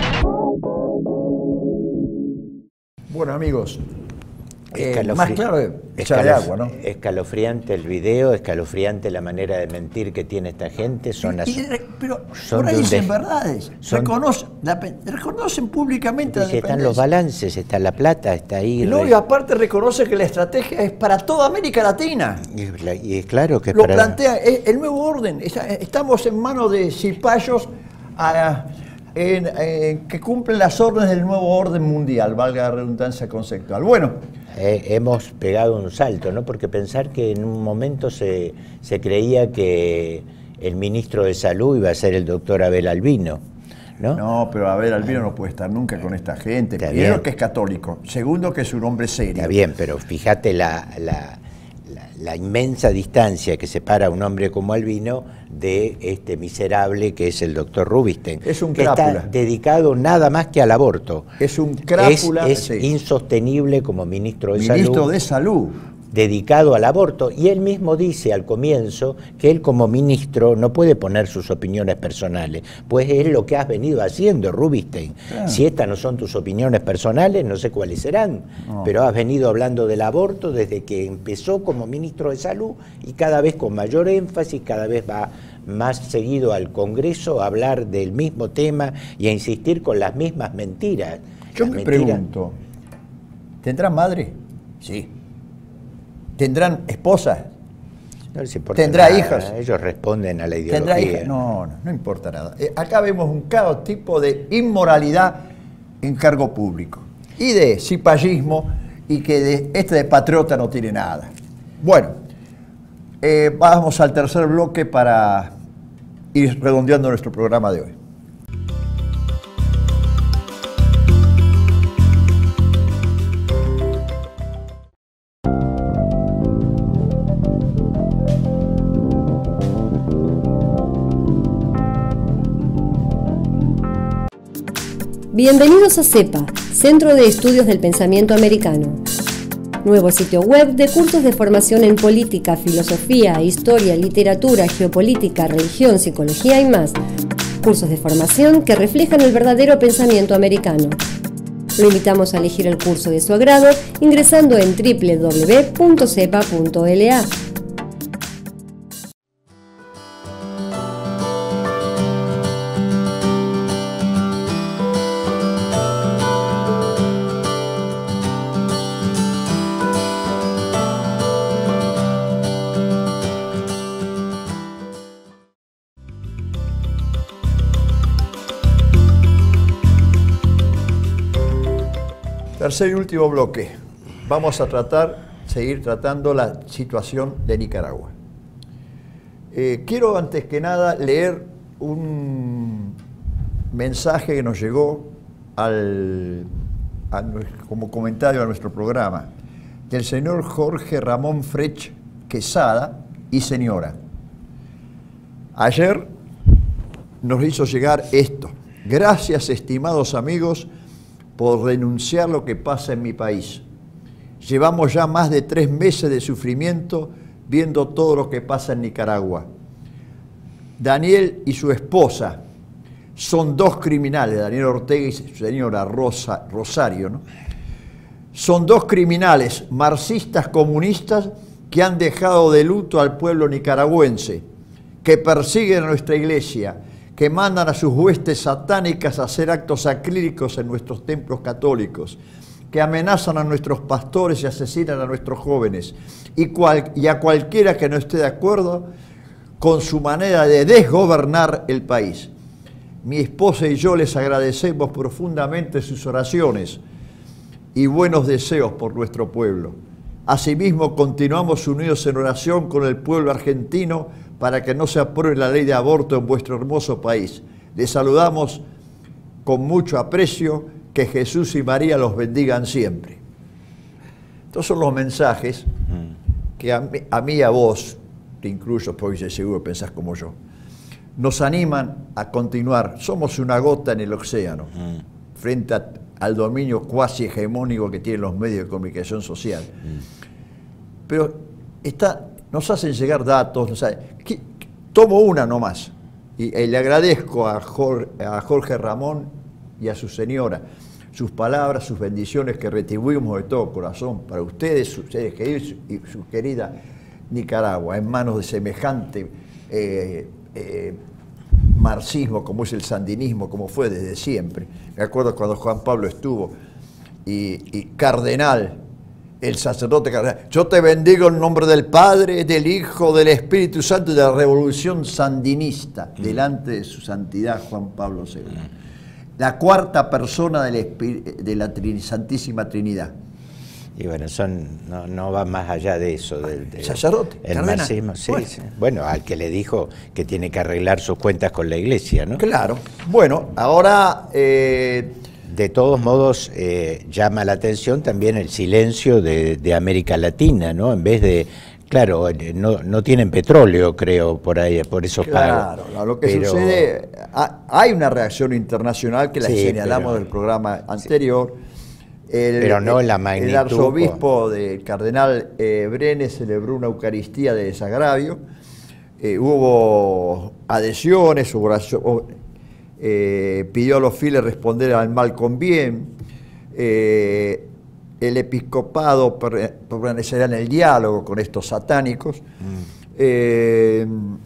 Bueno, amigos, eh, Escalofri- más claro de echar de escalof- agua, ¿no? Escalofriante el video, escalofriante la manera de mentir que tiene esta gente. Son Y- as- y re- pero son por ahí de un dicen des- verdades, son- reconocen, la pe- reconocen públicamente la Dice, están dependencia. los balances, está la plata, está ahí. Y luego, y aparte reconoce que la estrategia es para toda América Latina. Y, la- y es claro que Lo para... plantea, es el nuevo orden. Está- Estamos en manos de cipayos a- en- en- que cumplen las órdenes del nuevo orden mundial, valga la redundancia conceptual. Bueno, Eh, hemos pegado un salto, ¿no? Porque pensar que en un momento se, se creía que el ministro de Salud iba a ser el doctor Abel Albino, ¿no? No, pero Abel Albino no puede estar nunca con esta gente. Está Primero bien. que es católico, segundo que es un hombre serio. Está bien, pero fíjate la, la, la, la inmensa distancia que separa a un hombre como Albino de este miserable que es el doctor Rubinstein. Es un que crápula. está dedicado nada más que al aborto. Es un crápula. Es, es sí. insostenible como ministro de Salud. Ministro de Salud. Dedicado al aborto, y él mismo dice al comienzo que él como ministro no puede poner sus opiniones personales, pues es lo que has venido haciendo, Rubinstein. Claro. Si estas no son tus opiniones personales, no sé cuáles serán, No. pero has venido hablando del aborto desde que empezó como ministro de Salud y cada vez con mayor énfasis, cada vez va más seguido al Congreso a hablar del mismo tema y a insistir con las mismas mentiras. Yo Las me mentiras- pregunto, ¿tendrán madre? Sí. ¿Tendrán esposas? No les importa ¿Tendrá nada, hijas? Ellos responden a la ideología. ¿Tendrá hijas? No, no, no importa nada. Eh, acá vemos un cada tipo de inmoralidad en cargo público y de cipallismo, y que de, este de patriota no tiene nada. Bueno, eh, vamos al tercer bloque para ir redondeando nuestro programa de hoy. Bienvenidos a CEPA, Centro de Estudios del Pensamiento Americano. Nuevo sitio web de cursos de formación en política, filosofía, historia, literatura, geopolítica, religión, psicología y más. Cursos de formación que reflejan el verdadero pensamiento americano. Lo invitamos a elegir el curso de su agrado ingresando en doble u doble u doble u punto cepa punto l a. Tercer y último bloque. Vamos a tratar, seguir tratando la situación de Nicaragua. Eh, quiero antes que nada leer un mensaje que nos llegó al, a, como comentario a nuestro programa del señor Jorge Ramón Frech Quesada y señora. Ayer nos hizo llegar esto. Gracias, estimados amigos, por denunciar lo que pasa en mi país. Llevamos ya más de tres meses de sufrimiento viendo todo lo que pasa en Nicaragua. Daniel y su esposa son dos criminales, Daniel Ortega y su señora Rosa, Rosario, ¿no? Son dos criminales marxistas comunistas que han dejado de luto al pueblo nicaragüense, que persiguen a nuestra iglesia, que mandan a sus huestes satánicas a hacer actos sacrílegos en nuestros templos católicos, que amenazan a nuestros pastores y asesinan a nuestros jóvenes, y, cual, y a cualquiera que no esté de acuerdo con su manera de desgobernar el país. Mi esposa y yo les agradecemos profundamente sus oraciones y buenos deseos por nuestro pueblo. Asimismo, continuamos unidos en oración con el pueblo argentino para que no se apruebe la ley de aborto en vuestro hermoso país. Les saludamos con mucho aprecio, que Jesús y María los bendigan siempre. Estos son los mensajes que a mí, a mí y a vos, te incluyo, porque seguro pensás como yo, nos animan a continuar. Somos una gota en el océano, frente a, al dominio cuasi hegemónico que tienen los medios de comunicación social. Pero está, nos hacen llegar datos, nos hace, ¿qué, tomo una nomás, y, y le agradezco a Jorge, a Jorge Ramón y a su señora sus palabras, sus bendiciones que retribuimos de todo corazón para ustedes, sus seres queridos y su querida Nicaragua, en manos de semejante eh, eh, marxismo como es el sandinismo, como fue desde siempre. Me acuerdo cuando Juan Pablo estuvo y, y cardenal, el sacerdote cardenal, yo te bendigo en nombre del Padre, del Hijo, del Espíritu Santo y de la revolución sandinista, mm. delante de su santidad Juan Pablo segundo. Mm. La cuarta persona del de la Santísima Trinidad. Y bueno, son, no, no va más allá de eso. Del, del sacerdote, el cardenal. marxismo, sí, Bueno. sí. Bueno, al que le dijo que tiene que arreglar sus cuentas con la Iglesia, ¿no? Claro. Bueno, ahora... Eh, de todos modos, eh, llama la atención también el silencio de, de América Latina, ¿no? En vez de... Claro, no, no tienen petróleo, creo, por ahí, por esos claro, pagos. Lo que pero... sucede, hay una reacción internacional que la sí, señalamos pero... del programa anterior. El, pero no la magnitud. El arzobispo del cardenal eh, Brenes celebró una Eucaristía de desagravio. Eh, hubo adhesiones, oración, eh, pidió a los fieles responder al mal con bien. Eh, el episcopado permanecerá en el diálogo con estos satánicos. Mm. Eh,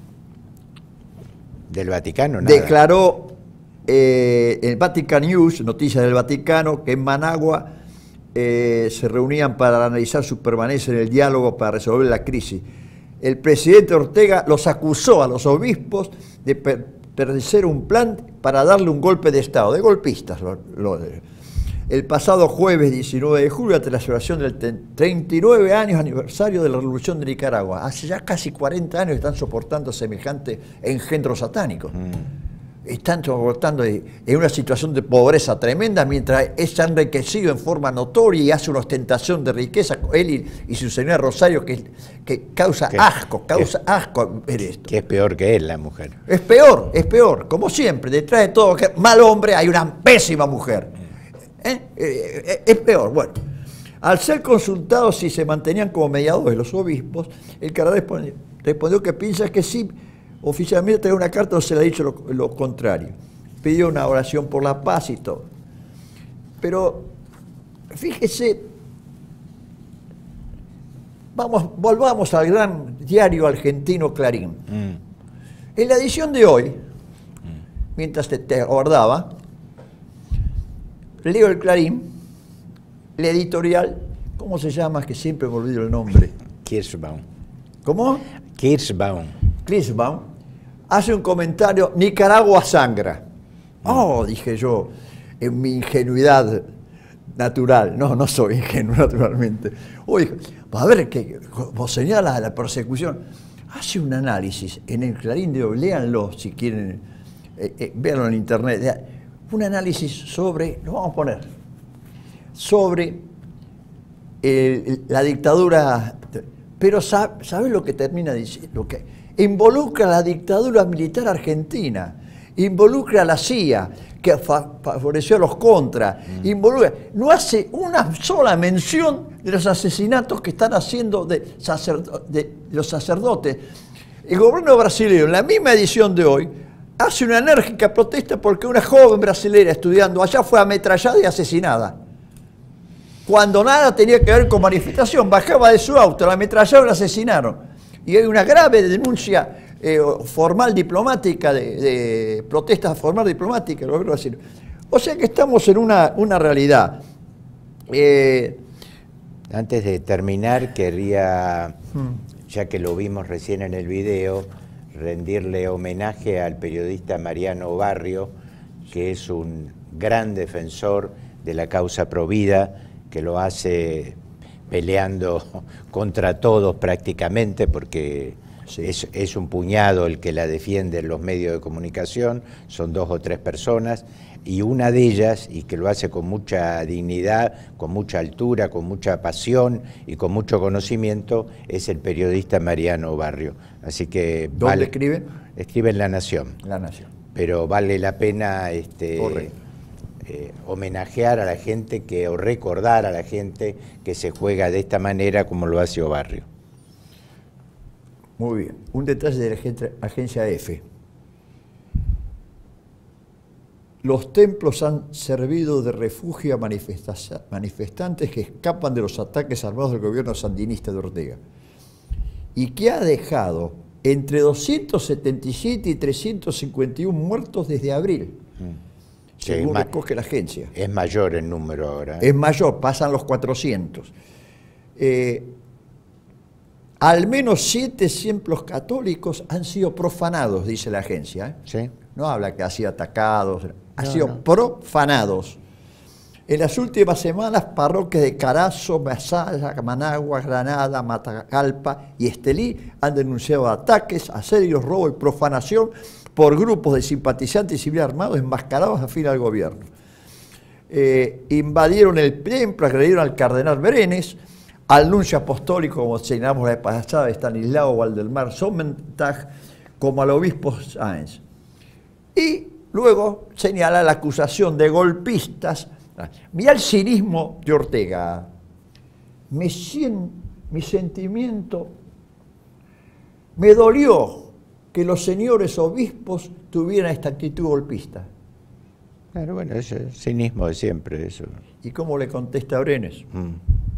Del Vaticano, nada. Declaró eh, el Vatican News, noticias del Vaticano, que en Managua eh, se reunían para analizar su permanencia en el diálogo para resolver la crisis. El presidente Ortega los acusó a los obispos de pertenecer un plan para darle un golpe de Estado, de golpistas. Lo, lo, el pasado jueves diecinueve de julio, ante la celebración del treinta y nueve años aniversario de la Revolución de Nicaragua. Hace ya casi cuarenta años están soportando semejante engendro satánico. Mm. Están soportando en una situación de pobreza tremenda, mientras se ha enriquecido en forma notoria y hace una ostentación de riqueza, él y, y su señora Rosario, que, que causa ¿Qué? asco, causa ¿Qué? asco ver esto. Que es peor que él, la mujer. Es peor, es peor. Como siempre, detrás de todo mal hombre hay una pésima mujer. ¿Eh? Eh, es peor. Bueno, al ser consultados si se mantenían como mediadores los obispos, el cardenal respondió que piensa que sí, oficialmente trae una carta donde se le ha dicho lo, lo contrario. Pidió una oración por la paz y todo. Pero, fíjese, vamos, volvamos al gran diario argentino Clarín. Mm. En la edición de hoy, mm. mientras te, te aguardaba, leo el Clarín, el editorial, ¿cómo se llama? Que siempre me olvido el nombre. Kirschbaum. ¿Cómo? Kirschbaum. Kirschbaum hace un comentario, Nicaragua sangra. Oh, dije yo, en mi ingenuidad natural. No, no soy ingenuo naturalmente. Oye, a ver, que vos señala la persecución. Hace un análisis en el Clarín de hoy, léanlo si quieren, eh, eh, véanlo en internet. Un análisis sobre, lo vamos a poner, sobre eh, la dictadura, pero ¿sabes lo que termina diciendo? Lo que involucra a la dictadura militar argentina, involucra a la C I A, que fa favoreció a los contras, mm. involucra, no hace una sola mención de los asesinatos que están haciendo de, sacerdo de los sacerdotes. El gobierno brasileño, en la misma edición de hoy, hace una enérgica protesta porque una joven brasilera estudiando allá fue ametrallada y asesinada. Cuando nada tenía que ver con manifestación, bajaba de su auto, la ametrallaron y la asesinaron. Y hay una grave denuncia eh, formal diplomática, de, de protesta formal diplomática del gobierno brasileño. O sea que estamos en una, una realidad. Eh, Antes de terminar, querría, hmm. ya que lo vimos recién en el video, rendirle homenaje al periodista Mariano Barrio, que es un gran defensor de la causa Provida, que lo hace peleando contra todos prácticamente, porque sí. es, es un puñado el que la defiende en los medios de comunicación, son dos o tres personas, y una de ellas, y que lo hace con mucha dignidad, con mucha altura, con mucha pasión y con mucho conocimiento, es el periodista Mariano Barrio. Así que ¿Dónde vale, escribe? Escribe en La Nación. La Nación. Pero vale la pena este, eh, homenajear a la gente que, o recordar a la gente que se juega de esta manera como lo hace Obarrio. Muy bien. Un detalle de la agencia EFE. Los templos han servido de refugio a manifestantes que escapan de los ataques armados del gobierno sandinista de Ortega y que ha dejado entre doscientos setenta y siete y trescientos cincuenta y uno muertos desde abril, sí, según recoge la agencia. Es mayor el número ahora. ¿eh? Es mayor, pasan los cuatrocientos. Eh, al menos siete templos católicos han sido profanados, dice la agencia. ¿eh? Sí. No habla que ha sido atacados, ha no, sido no. profanados. En las últimas semanas, parroquias de Carazo, Masaya, Managua, Granada, Matagalpa y Estelí han denunciado ataques, asedios, robo y profanación por grupos de simpatizantes y civiles armados enmascarados afín al gobierno. Eh, invadieron el templo, agredieron al cardenal Berenes, al nuncio apostólico, como señalamos la vez pasada, de Estanislao Valdemar Sonnentag, como al obispo Sáenz. Y luego señala la acusación de golpistas. Mirá el cinismo de Ortega. Me sien, mi sentimiento, me dolió que los señores obispos tuvieran esta actitud golpista. Claro, bueno, es el cinismo de siempre, eso. ¿Y cómo le contesta Brenes? Mm.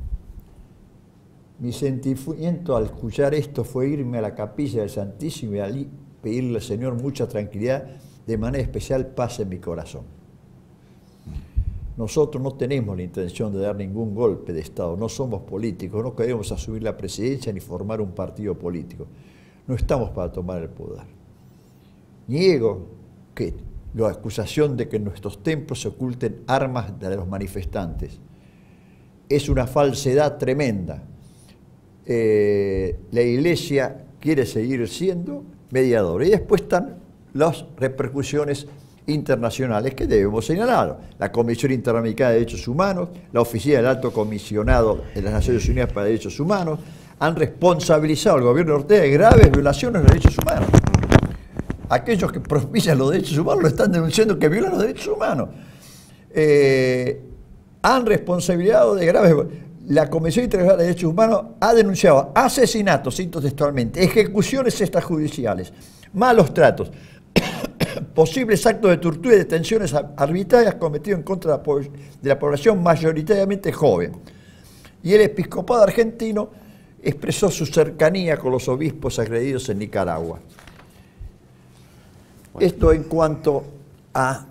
Mi sentimiento al escuchar esto fue irme a la capilla del Santísimo y allí pedirle al Señor mucha tranquilidad, de manera especial paz en mi corazón. Nosotros no tenemos la intención de dar ningún golpe de Estado, no somos políticos, no queremos asumir la presidencia ni formar un partido político. No estamos para tomar el poder. Niego que la acusación de que en nuestros templos se oculten armas de los manifestantes. Es una falsedad tremenda. Eh, la Iglesia quiere seguir siendo mediadora. Y después están las repercusiones internacionales que debemos señalar. La Comisión Interamericana de Derechos Humanos, la Oficina del Alto Comisionado de las Naciones Unidas para Derechos Humanos, han responsabilizado al gobierno de Ortega de graves violaciones de derechos humanos. Aquellos que propician los derechos humanos lo están denunciando que violan los derechos humanos. Eh, han responsabilizado de graves... La Comisión Internacional de Derechos Humanos ha denunciado asesinatos, cito textualmente, ejecuciones extrajudiciales, malos tratos, posibles actos de tortura y detenciones arbitrarias cometidos en contra de la población mayoritariamente joven. Y el episcopado argentino expresó su cercanía con los obispos agredidos en Nicaragua. Bueno. Esto en cuanto a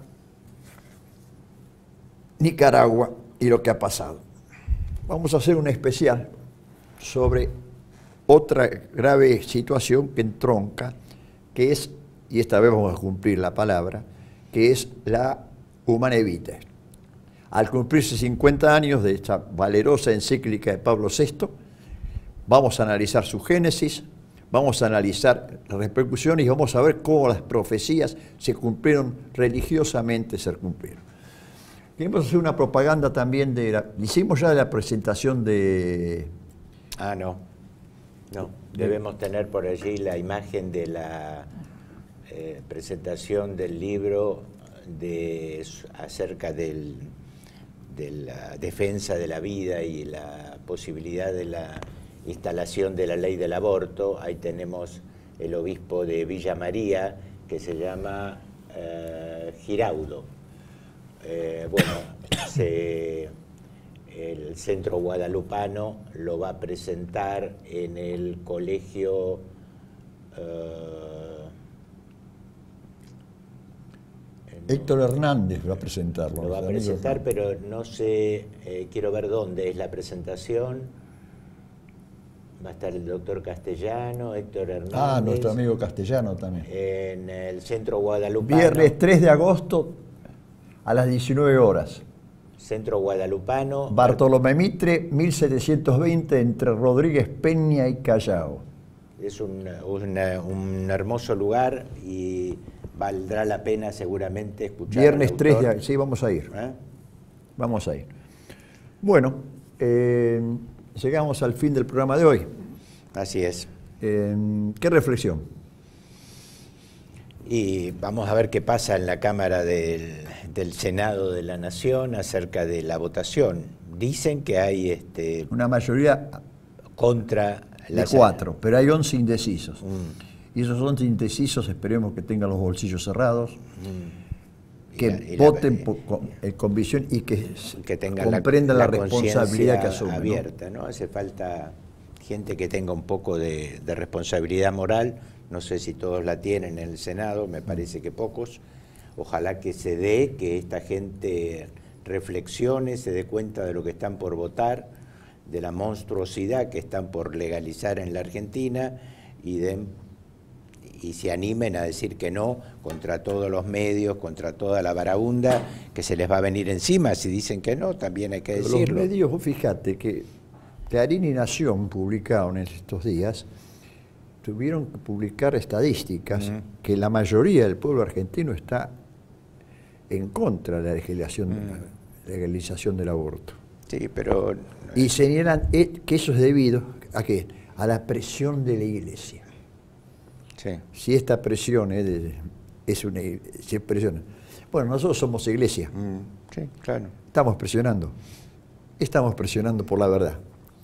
Nicaragua y lo que ha pasado. Vamos a hacer un especial sobre otra grave situación que entronca, que es, y esta vez vamos a cumplir la palabra, que es la Humanae Vitae. Al cumplirse cincuenta años de esta valerosa encíclica de Pablo sexto, vamos a analizar su génesis, vamos a analizar las repercusiones y vamos a ver cómo las profecías se cumplieron religiosamente, se cumplieron. Queremos hacer una propaganda también de la... Hicimos ya de la presentación de... Ah, no. No. Debemos tener por allí la imagen de la eh, presentación del libro de, acerca del, de la defensa de la vida y la posibilidad de la instalación de la ley del aborto. Ahí tenemos el obispo de Villa María, que se llama eh, Giraudo. Eh, bueno, se, el Centro Guadalupano lo va a presentar en el colegio... Eh, Héctor Hernández va a presentarlo. Lo va a presentar, pero no sé, eh, quiero ver dónde es la presentación. Va a estar el doctor Castellano, Héctor Hernández. Ah, nuestro amigo Castellano también. En el Centro Guadalupano. Viernes tres de agosto a las diecinueve horas. Centro Guadalupano. Bartolomé Mitre, mil setecientos veinte, entre Rodríguez Peña y Callao. Es un, un, un hermoso lugar y valdrá la pena seguramente escuchar. Viernes tres de agosto, sí, vamos a ir. ¿Eh? Vamos a ir. Bueno, eh, llegamos al fin del programa de hoy. Así es. Eh, ¿Qué reflexión? Y vamos a ver qué pasa en la Cámara del, del Senado de la Nación acerca de la votación. Dicen que hay este, una mayoría contra de cuatro, pero hay once indecisos. Mm. Y esos once indecisos esperemos que tengan los bolsillos cerrados, mm. que la, voten la, por, con, eh, con visión y que, que tengan comprendan la, la, la responsabilidad que asumen. Abierta, ¿no? ¿no? Hace falta gente que tenga un poco de, de responsabilidad moral. No sé si todos la tienen en el Senado, me parece que pocos. Ojalá que se dé, que esta gente reflexione, se dé cuenta de lo que están por votar, de la monstruosidad que están por legalizar en la Argentina y, den, y se animen a decir que no contra todos los medios, contra toda la varaunda que se les va a venir encima. Si dicen que no, también hay que decirlo. Los medios, fíjate que Clarín y Nación publicaron en estos días, tuvieron que publicar estadísticas mm. que la mayoría del pueblo argentino está en contra de la legislación, mm. legalización del aborto. Sí, pero... Y señalan que eso es debido a qué, a la presión de la Iglesia. Sí. Si esta presión es, de, es una si es presión. Bueno, nosotros somos Iglesia. Mm. Sí, claro. Estamos presionando. Estamos presionando por la verdad.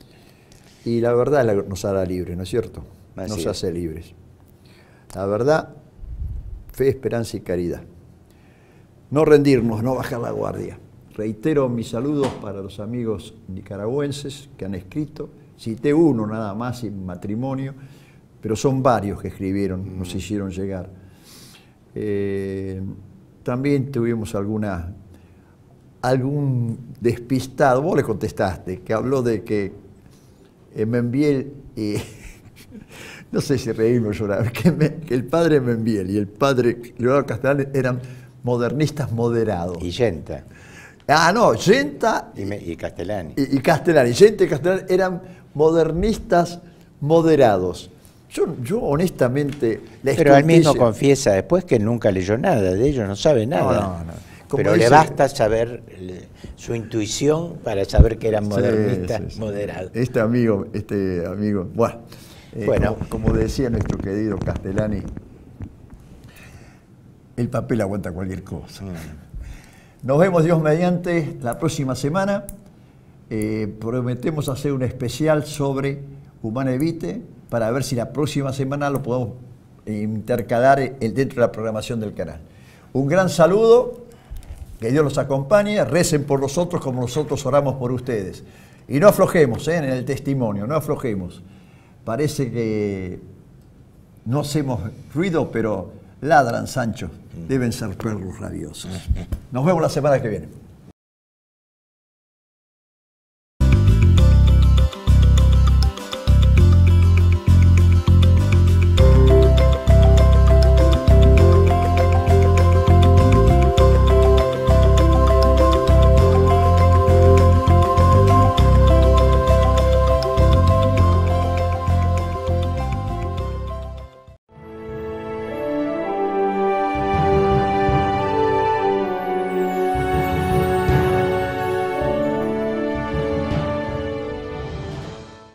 Y la verdad nos hará libres, ¿no es cierto? Así nos es. hace libres. La verdad, fe, esperanza y caridad. No rendirnos, no bajar la guardia. Reitero mis saludos para los amigos nicaragüenses que han escrito. Cité uno nada más en matrimonio, pero son varios que escribieron, mm. nos hicieron llegar. Eh, también tuvimos alguna, algún despistado, vos le contestaste, que habló de que eh, Membiel y... no sé si reímos o llorar, que, me, que el padre Membiel y el padre Leonardo Castellani eran modernistas moderados. Y Yenta. Ah, no, Yenta y, me, y Castellani. Y, y Castellani. Yenta y Castellani eran modernistas moderados. Yo, yo honestamente... La Pero él mismo confiesa después que nunca leyó nada de ellos, no sabe nada. No, no, no. Pero dice, le basta saber le, su intuición para saber que eran modernistas sí, sí, sí. moderados. Este amigo, este amigo, bueno, eh, bueno. Como, como decía nuestro querido Castellani, el papel aguanta cualquier cosa. Mm. Nos vemos, Dios mediante, la próxima semana. Eh, prometemos hacer un especial sobre Humana Evite para ver si la próxima semana lo podemos intercalar dentro de la programación del canal. Un gran saludo, que Dios los acompañe, recen por nosotros como nosotros oramos por ustedes. Y no aflojemos ¿eh? en el testimonio, no aflojemos. Parece que no hacemos ruido, pero ladran, Sancho. Deben ser perros rabiosos. Nos vemos la semana que viene.